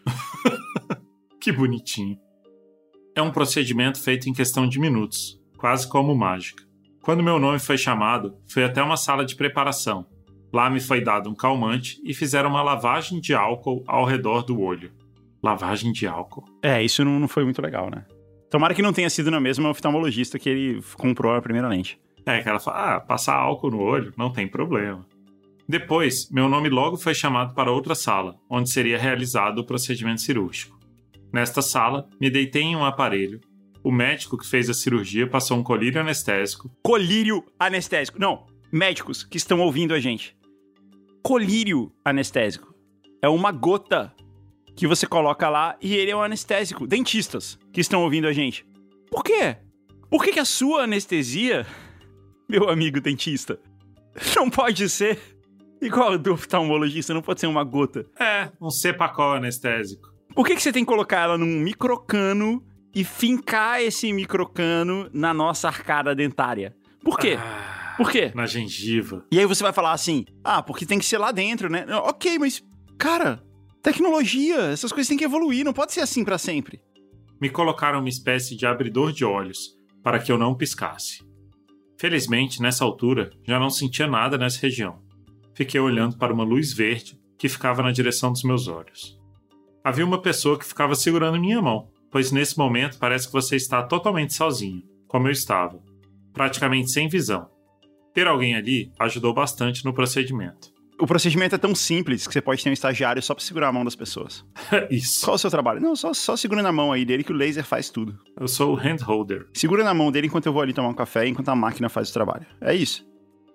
Que bonitinho. É um procedimento feito em questão de minutos, quase como mágica. Quando meu nome foi chamado, fui até uma sala de preparação. Lá me foi dado um calmante e fizeram uma lavagem de álcool ao redor do olho. Lavagem de álcool. Isso não foi muito legal, né? Tomara que não tenha sido na mesma oftalmologista que ele comprou a primeira lente. Que ela fala, passar álcool no olho, não tem problema. Depois, meu nome logo foi chamado para outra sala, onde seria realizado o procedimento cirúrgico. Nesta sala, me deitei em um aparelho. O médico que fez a cirurgia passou um colírio anestésico. Colírio anestésico. Não, médicos que estão ouvindo a gente. Colírio anestésico. É uma gota que você coloca lá e ele é um anestésico. Dentistas que estão ouvindo a gente. Por quê? Por que a sua anestesia, meu amigo dentista, não pode ser igual a do oftalmologista? Não pode ser uma gota. Um cepacol anestésico. Por que você tem que colocar ela num microcano e fincar esse microcano na nossa arcada dentária? Por quê? Por quê? Na gengiva. E aí você vai falar assim, porque tem que ser lá dentro, né? Ok, mas, cara, tecnologia, essas coisas têm que evoluir, não pode ser assim pra sempre. Me colocaram uma espécie de abridor de olhos, para que eu não piscasse. Felizmente, nessa altura, já não sentia nada nessa região. Fiquei olhando para uma luz verde que ficava na direção dos meus olhos. Havia uma pessoa que ficava segurando minha mão, pois nesse momento parece que você está totalmente sozinho, como eu estava, praticamente sem visão. Ter alguém ali ajudou bastante no procedimento. O procedimento é tão simples que você pode ter um estagiário só pra segurar a mão das pessoas. Isso. Qual é o seu trabalho? Não, só segura na mão aí dele que o laser faz tudo. Eu sou o handholder. Segura na mão dele enquanto eu vou ali tomar um café, enquanto a máquina faz o trabalho. É isso.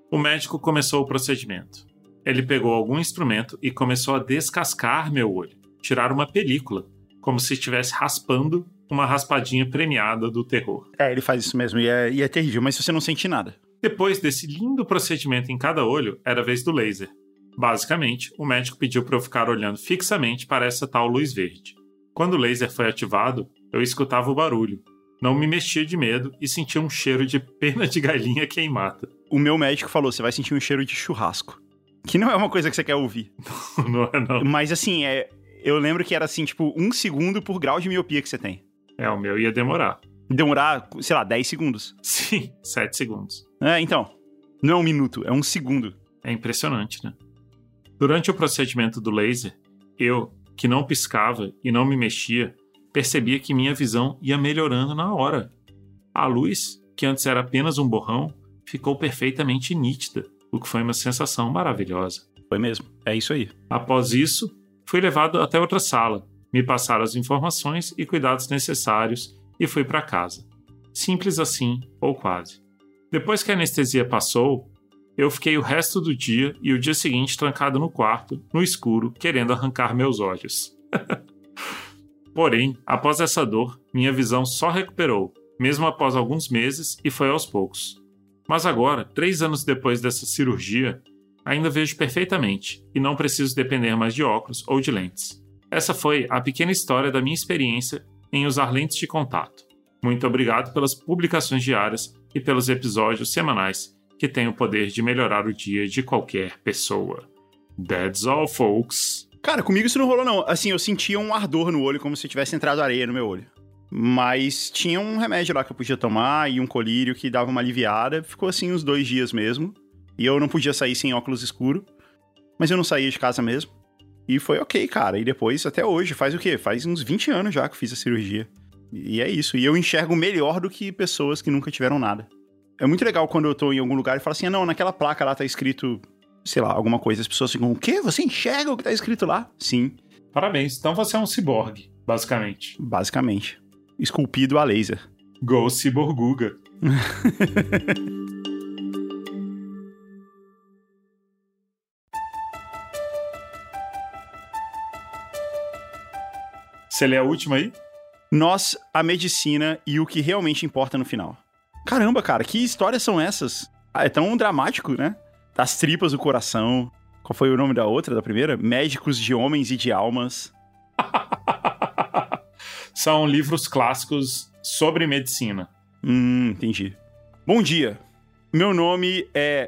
O médico começou o procedimento. Ele pegou algum instrumento e começou a descascar meu olho, tirar uma película, como se estivesse raspando uma raspadinha premiada do terror. Ele faz isso mesmo, e é terrível, mas você não sente nada. Depois desse lindo procedimento em cada olho, era a vez do laser. Basicamente, o médico pediu para eu ficar olhando fixamente para essa tal luz verde. Quando o laser foi ativado, eu escutava o barulho. Não me mexia de medo e sentia um cheiro de pena de galinha queimada. O meu médico falou, você vai sentir um cheiro de churrasco. Que não é uma coisa que você quer ouvir. Não é não. Mas assim, eu lembro que era assim, tipo, 1 segundo por grau de miopia que você tem. O meu ia demorar. Demorar, sei lá, 10 segundos. Sim, 7 segundos. Então, não é 1 minuto, é 1 segundo. É impressionante, né? Durante o procedimento do laser, eu, que não piscava e não me mexia, percebia que minha visão ia melhorando na hora. A luz, que antes era apenas um borrão, ficou perfeitamente nítida, o que foi uma sensação maravilhosa. Foi mesmo, é isso aí. Após isso, fui levado até outra sala, me passaram as informações e cuidados necessários e fui para casa. Simples assim, ou quase. Depois que a anestesia passou, eu fiquei o resto do dia e o dia seguinte trancado no quarto, no escuro, querendo arrancar meus olhos. Porém, após essa dor, minha visão só recuperou, mesmo após alguns meses, e foi aos poucos. Mas agora, 3 anos depois dessa cirurgia, ainda vejo perfeitamente e não preciso depender mais de óculos ou de lentes. Essa foi a pequena história da minha experiência em usar lentes de contato. Muito obrigado pelas publicações diárias e pelos episódios semanais que têm o poder de melhorar o dia de qualquer pessoa. That's all, folks. Cara, comigo isso não rolou, não. Assim, eu sentia um ardor no olho, como se tivesse entrado areia no meu olho. Mas tinha um remédio lá que eu podia tomar e um colírio que dava uma aliviada. Ficou assim uns 2 dias mesmo. E eu não podia sair sem óculos escuro. Mas eu não saía de casa mesmo. E foi ok, cara. E depois, até hoje, faz o quê? Faz uns 20 anos já que eu fiz a cirurgia. E é isso. E eu enxergo melhor do que pessoas que nunca tiveram nada. É muito legal quando eu tô em algum lugar e falo assim, não, naquela placa lá tá escrito, sei lá, alguma coisa. As pessoas ficam, o quê? Você enxerga o que tá escrito lá? Sim. Parabéns. Então você é um ciborgue, basicamente. Basicamente. Esculpido a laser. Go Ciborguga. Você lê a última aí? Nós, a medicina e o que realmente importa no final. Caramba, cara, que histórias são essas? É tão dramático, né? Das tripas do coração. Qual foi o nome da outra, da primeira? Médicos de homens e de almas. São livros clássicos sobre medicina. Entendi. Bom dia. Meu nome é...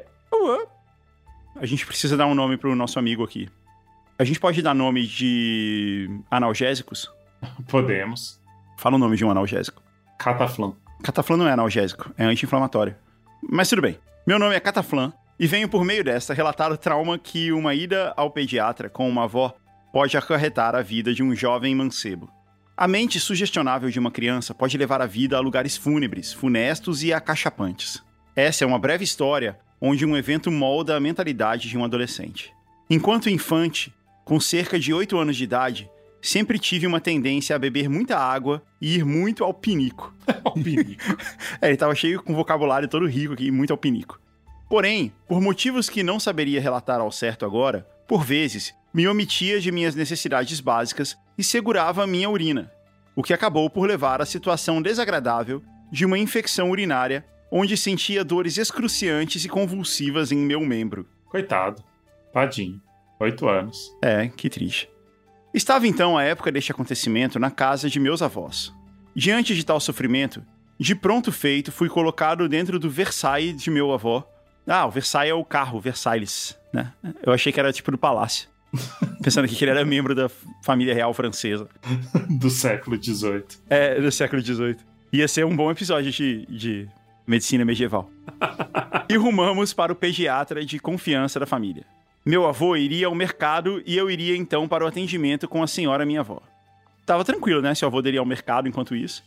A gente precisa dar um nome pro nosso amigo aqui. A gente pode dar nome de analgésicos? Podemos. Fala o nome de um analgésico. Cataflã. Cataflã não é analgésico, é anti-inflamatório. Mas tudo bem. Meu nome é Cataflã e venho por meio desta relatar o trauma que uma ida ao pediatra com uma avó pode acarretar a vida de um jovem mancebo. A mente sugestionável de uma criança pode levar a vida a lugares fúnebres, funestos e acachapantes. Essa é uma breve história onde um evento molda a mentalidade de um adolescente. Enquanto infante, com cerca de 8 anos de idade, sempre tive uma tendência a beber muita água e ir muito ao pinico. Ao pinico. Ele tava cheio com vocabulário todo rico aqui, muito ao pinico. Porém, por motivos que não saberia relatar ao certo agora, por vezes, me omitia de minhas necessidades básicas e segurava a minha urina, o que acabou por levar à situação desagradável de uma infecção urinária, onde sentia dores excruciantes e convulsivas em meu membro. Coitado. Tadinho. 8 anos. Que triste. Estava então a época deste acontecimento na casa de meus avós. Diante de tal sofrimento, de pronto feito fui colocado dentro do Versailles de meu avô. O Versailles é o carro, Versailles, né? Eu achei que era tipo do palácio. Pensando aqui que ele era membro da família real francesa. Do século XVIII. Do século XVIII. Ia ser um bom episódio de medicina medieval. E rumamos para o pediatra de confiança da família. Meu avô iria ao mercado e eu iria então para o atendimento com a senhora minha avó. Tava tranquilo, né? Se o avô dele ia ao mercado enquanto isso.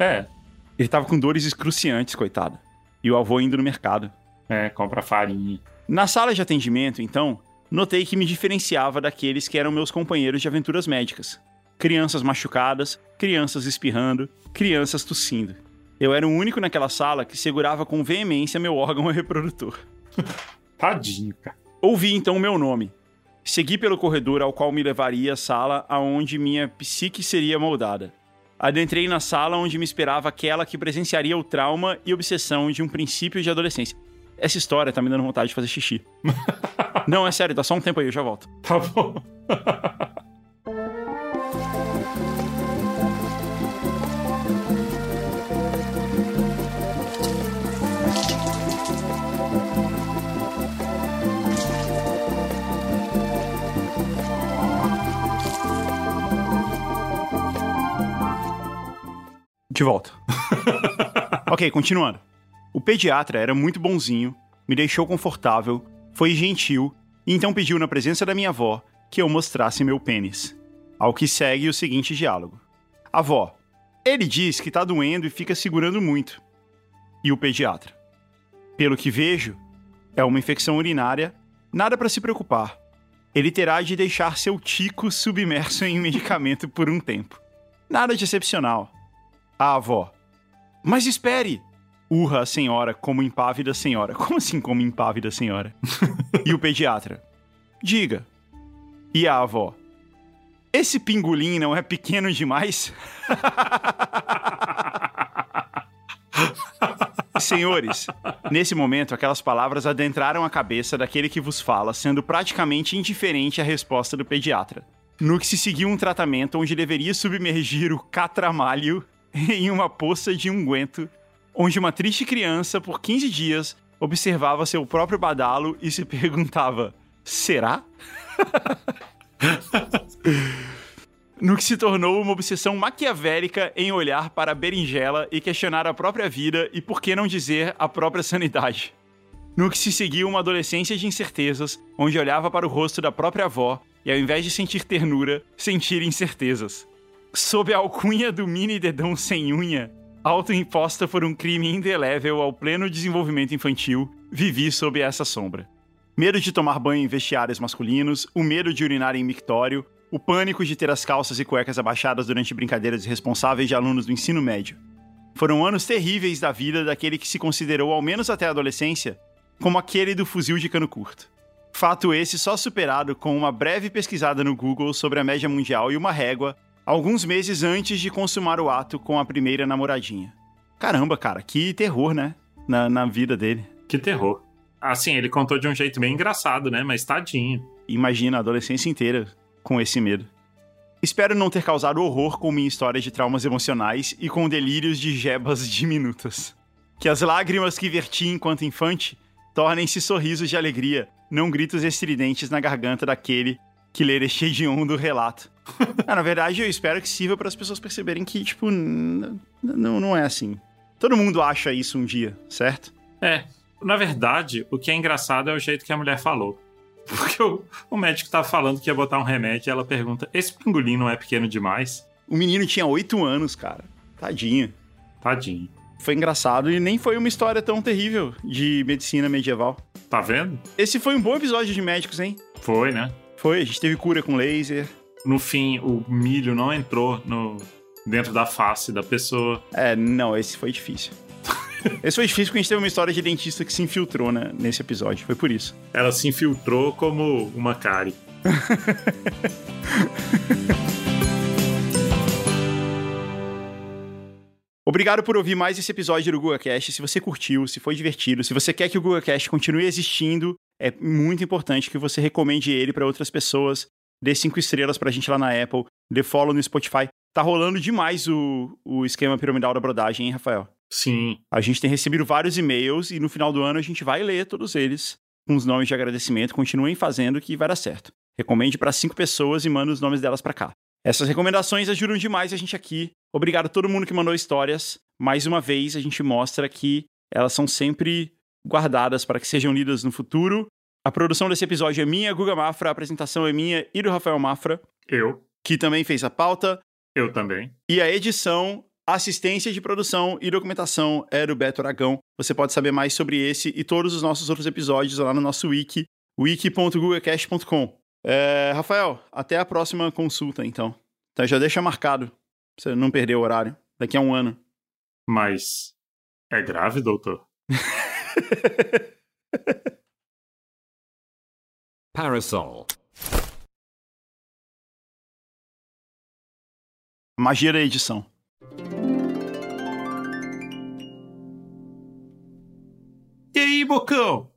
Ele tava com dores excruciantes, coitado. E o avô indo no mercado. Compra farinha. Na sala de atendimento, então, notei que me diferenciava daqueles que eram meus companheiros de aventuras médicas. Crianças machucadas, crianças espirrando, crianças tossindo. Eu era o único naquela sala que segurava com veemência meu órgão reprodutor. Tadinho, cara. Ouvi então o meu nome. Segui pelo corredor ao qual me levaria a sala aonde minha psique seria moldada. Adentrei na sala onde me esperava aquela que presenciaria o trauma e obsessão de um princípio de adolescência. Essa história tá me dando vontade de fazer xixi. Não, é sério, dá só um tempo aí, eu já volto. Tá bom. De volta. Ok, continuando. O pediatra era muito bonzinho, me deixou confortável, foi gentil, e então pediu na presença da minha avó que eu mostrasse meu pênis. Ao que segue o seguinte diálogo. Avó, ele diz que tá doendo e fica segurando muito. E o pediatra. Pelo que vejo, é uma infecção urinária, nada pra se preocupar. Ele terá de deixar seu tico submerso em medicamento por um tempo. Nada de excepcional. A avó. Mas espere! Urra a senhora como impávida senhora. Como assim como impávida senhora? E o pediatra. Diga. E a avó. Esse pingolim não é pequeno demais? Senhores, nesse momento aquelas palavras adentraram a cabeça daquele que vos fala, sendo praticamente indiferente à resposta do pediatra. No que se seguiu um tratamento onde deveria submergir o catramalho em uma poça de unguento, onde uma triste criança, por 15 dias, observava seu próprio badalo e se perguntava, será? No que se tornou uma obsessão maquiavélica em olhar para a berinjela e questionar a própria vida e, por que não dizer, a própria sanidade. No que se seguiu uma adolescência de incertezas, onde olhava para o rosto da própria avó e, ao invés de sentir ternura, sentir incertezas. Sob a alcunha do mini dedão sem unha, autoimposta por um crime indelével ao pleno desenvolvimento infantil, vivi sob essa sombra. Medo de tomar banho em vestiários masculinos, o medo de urinar em mictório, o pânico de ter as calças e cuecas abaixadas durante brincadeiras irresponsáveis de alunos do ensino médio. Foram anos terríveis da vida daquele que se considerou, ao menos até a adolescência, como aquele do fuzil de cano curto. Fato esse só superado com uma breve pesquisada no Google sobre a média mundial e uma régua, alguns meses antes de consumar o ato com a primeira namoradinha. Caramba, cara, que terror, né? Na vida dele. Que terror. Assim, ele contou de um jeito bem engraçado, né? Mas tadinho. Imagina a adolescência inteira com esse medo. Espero não ter causado horror com minha história de traumas emocionais e com delírios de jebas diminutas. Que as lágrimas que verti enquanto infante tornem-se sorrisos de alegria, não gritos estridentes na garganta daquele que ler este hediondo relato. Na verdade, eu espero que sirva para as pessoas perceberem que, tipo, não é assim. Todo mundo acha isso um dia, certo? É. Na verdade, o que é engraçado é o jeito que a mulher falou. Porque o médico tá falando que ia botar um remédio e ela pergunta, esse pingolim não é pequeno demais? O menino tinha 8 anos, cara. Tadinho. Tadinho. Foi engraçado e nem foi uma história tão terrível de medicina medieval. Tá vendo? Esse foi um bom episódio de médicos, hein? Foi, né? Foi, a gente teve cura com laser. No fim, o milho não entrou dentro da face da pessoa. Não, esse foi difícil. Esse foi difícil porque a gente teve uma história de dentista que se infiltrou, né, nesse episódio. Foi por isso. Ela se infiltrou como uma cárie. Obrigado por ouvir mais esse episódio do GugaCast. Se você curtiu, se foi divertido, se você quer que o GugaCast continue existindo, é muito importante que você recomende ele para outras pessoas. Dê 5 estrelas pra gente lá na Apple, dê follow no Spotify. Tá rolando demais o esquema piramidal da brodagem, hein, Rafael? Sim. A gente tem recebido vários e-mails e no final do ano a gente vai ler todos eles com os nomes de agradecimento. Continuem fazendo que vai dar certo. Recomende para 5 pessoas e manda os nomes delas para cá. Essas recomendações ajudam demais a gente aqui. Obrigado a todo mundo que mandou histórias. Mais uma vez, a gente mostra que elas são sempre guardadas para que sejam lidas no futuro. A produção desse episódio é minha, Guga Mafra. A apresentação é minha e do Rafael Mafra. Eu. Que também fez a pauta. Eu também. E a edição, assistência de produção e documentação é do Beto Aragão. Você pode saber mais sobre esse e todos os nossos outros episódios lá no nosso wiki, wiki.gugacast.com. Rafael, até a próxima consulta, então. Já deixa marcado, pra você não perder o horário. Daqui a 1 ano. Mas é grave, doutor? Parasol. Magia da edição. E aí, Bocão?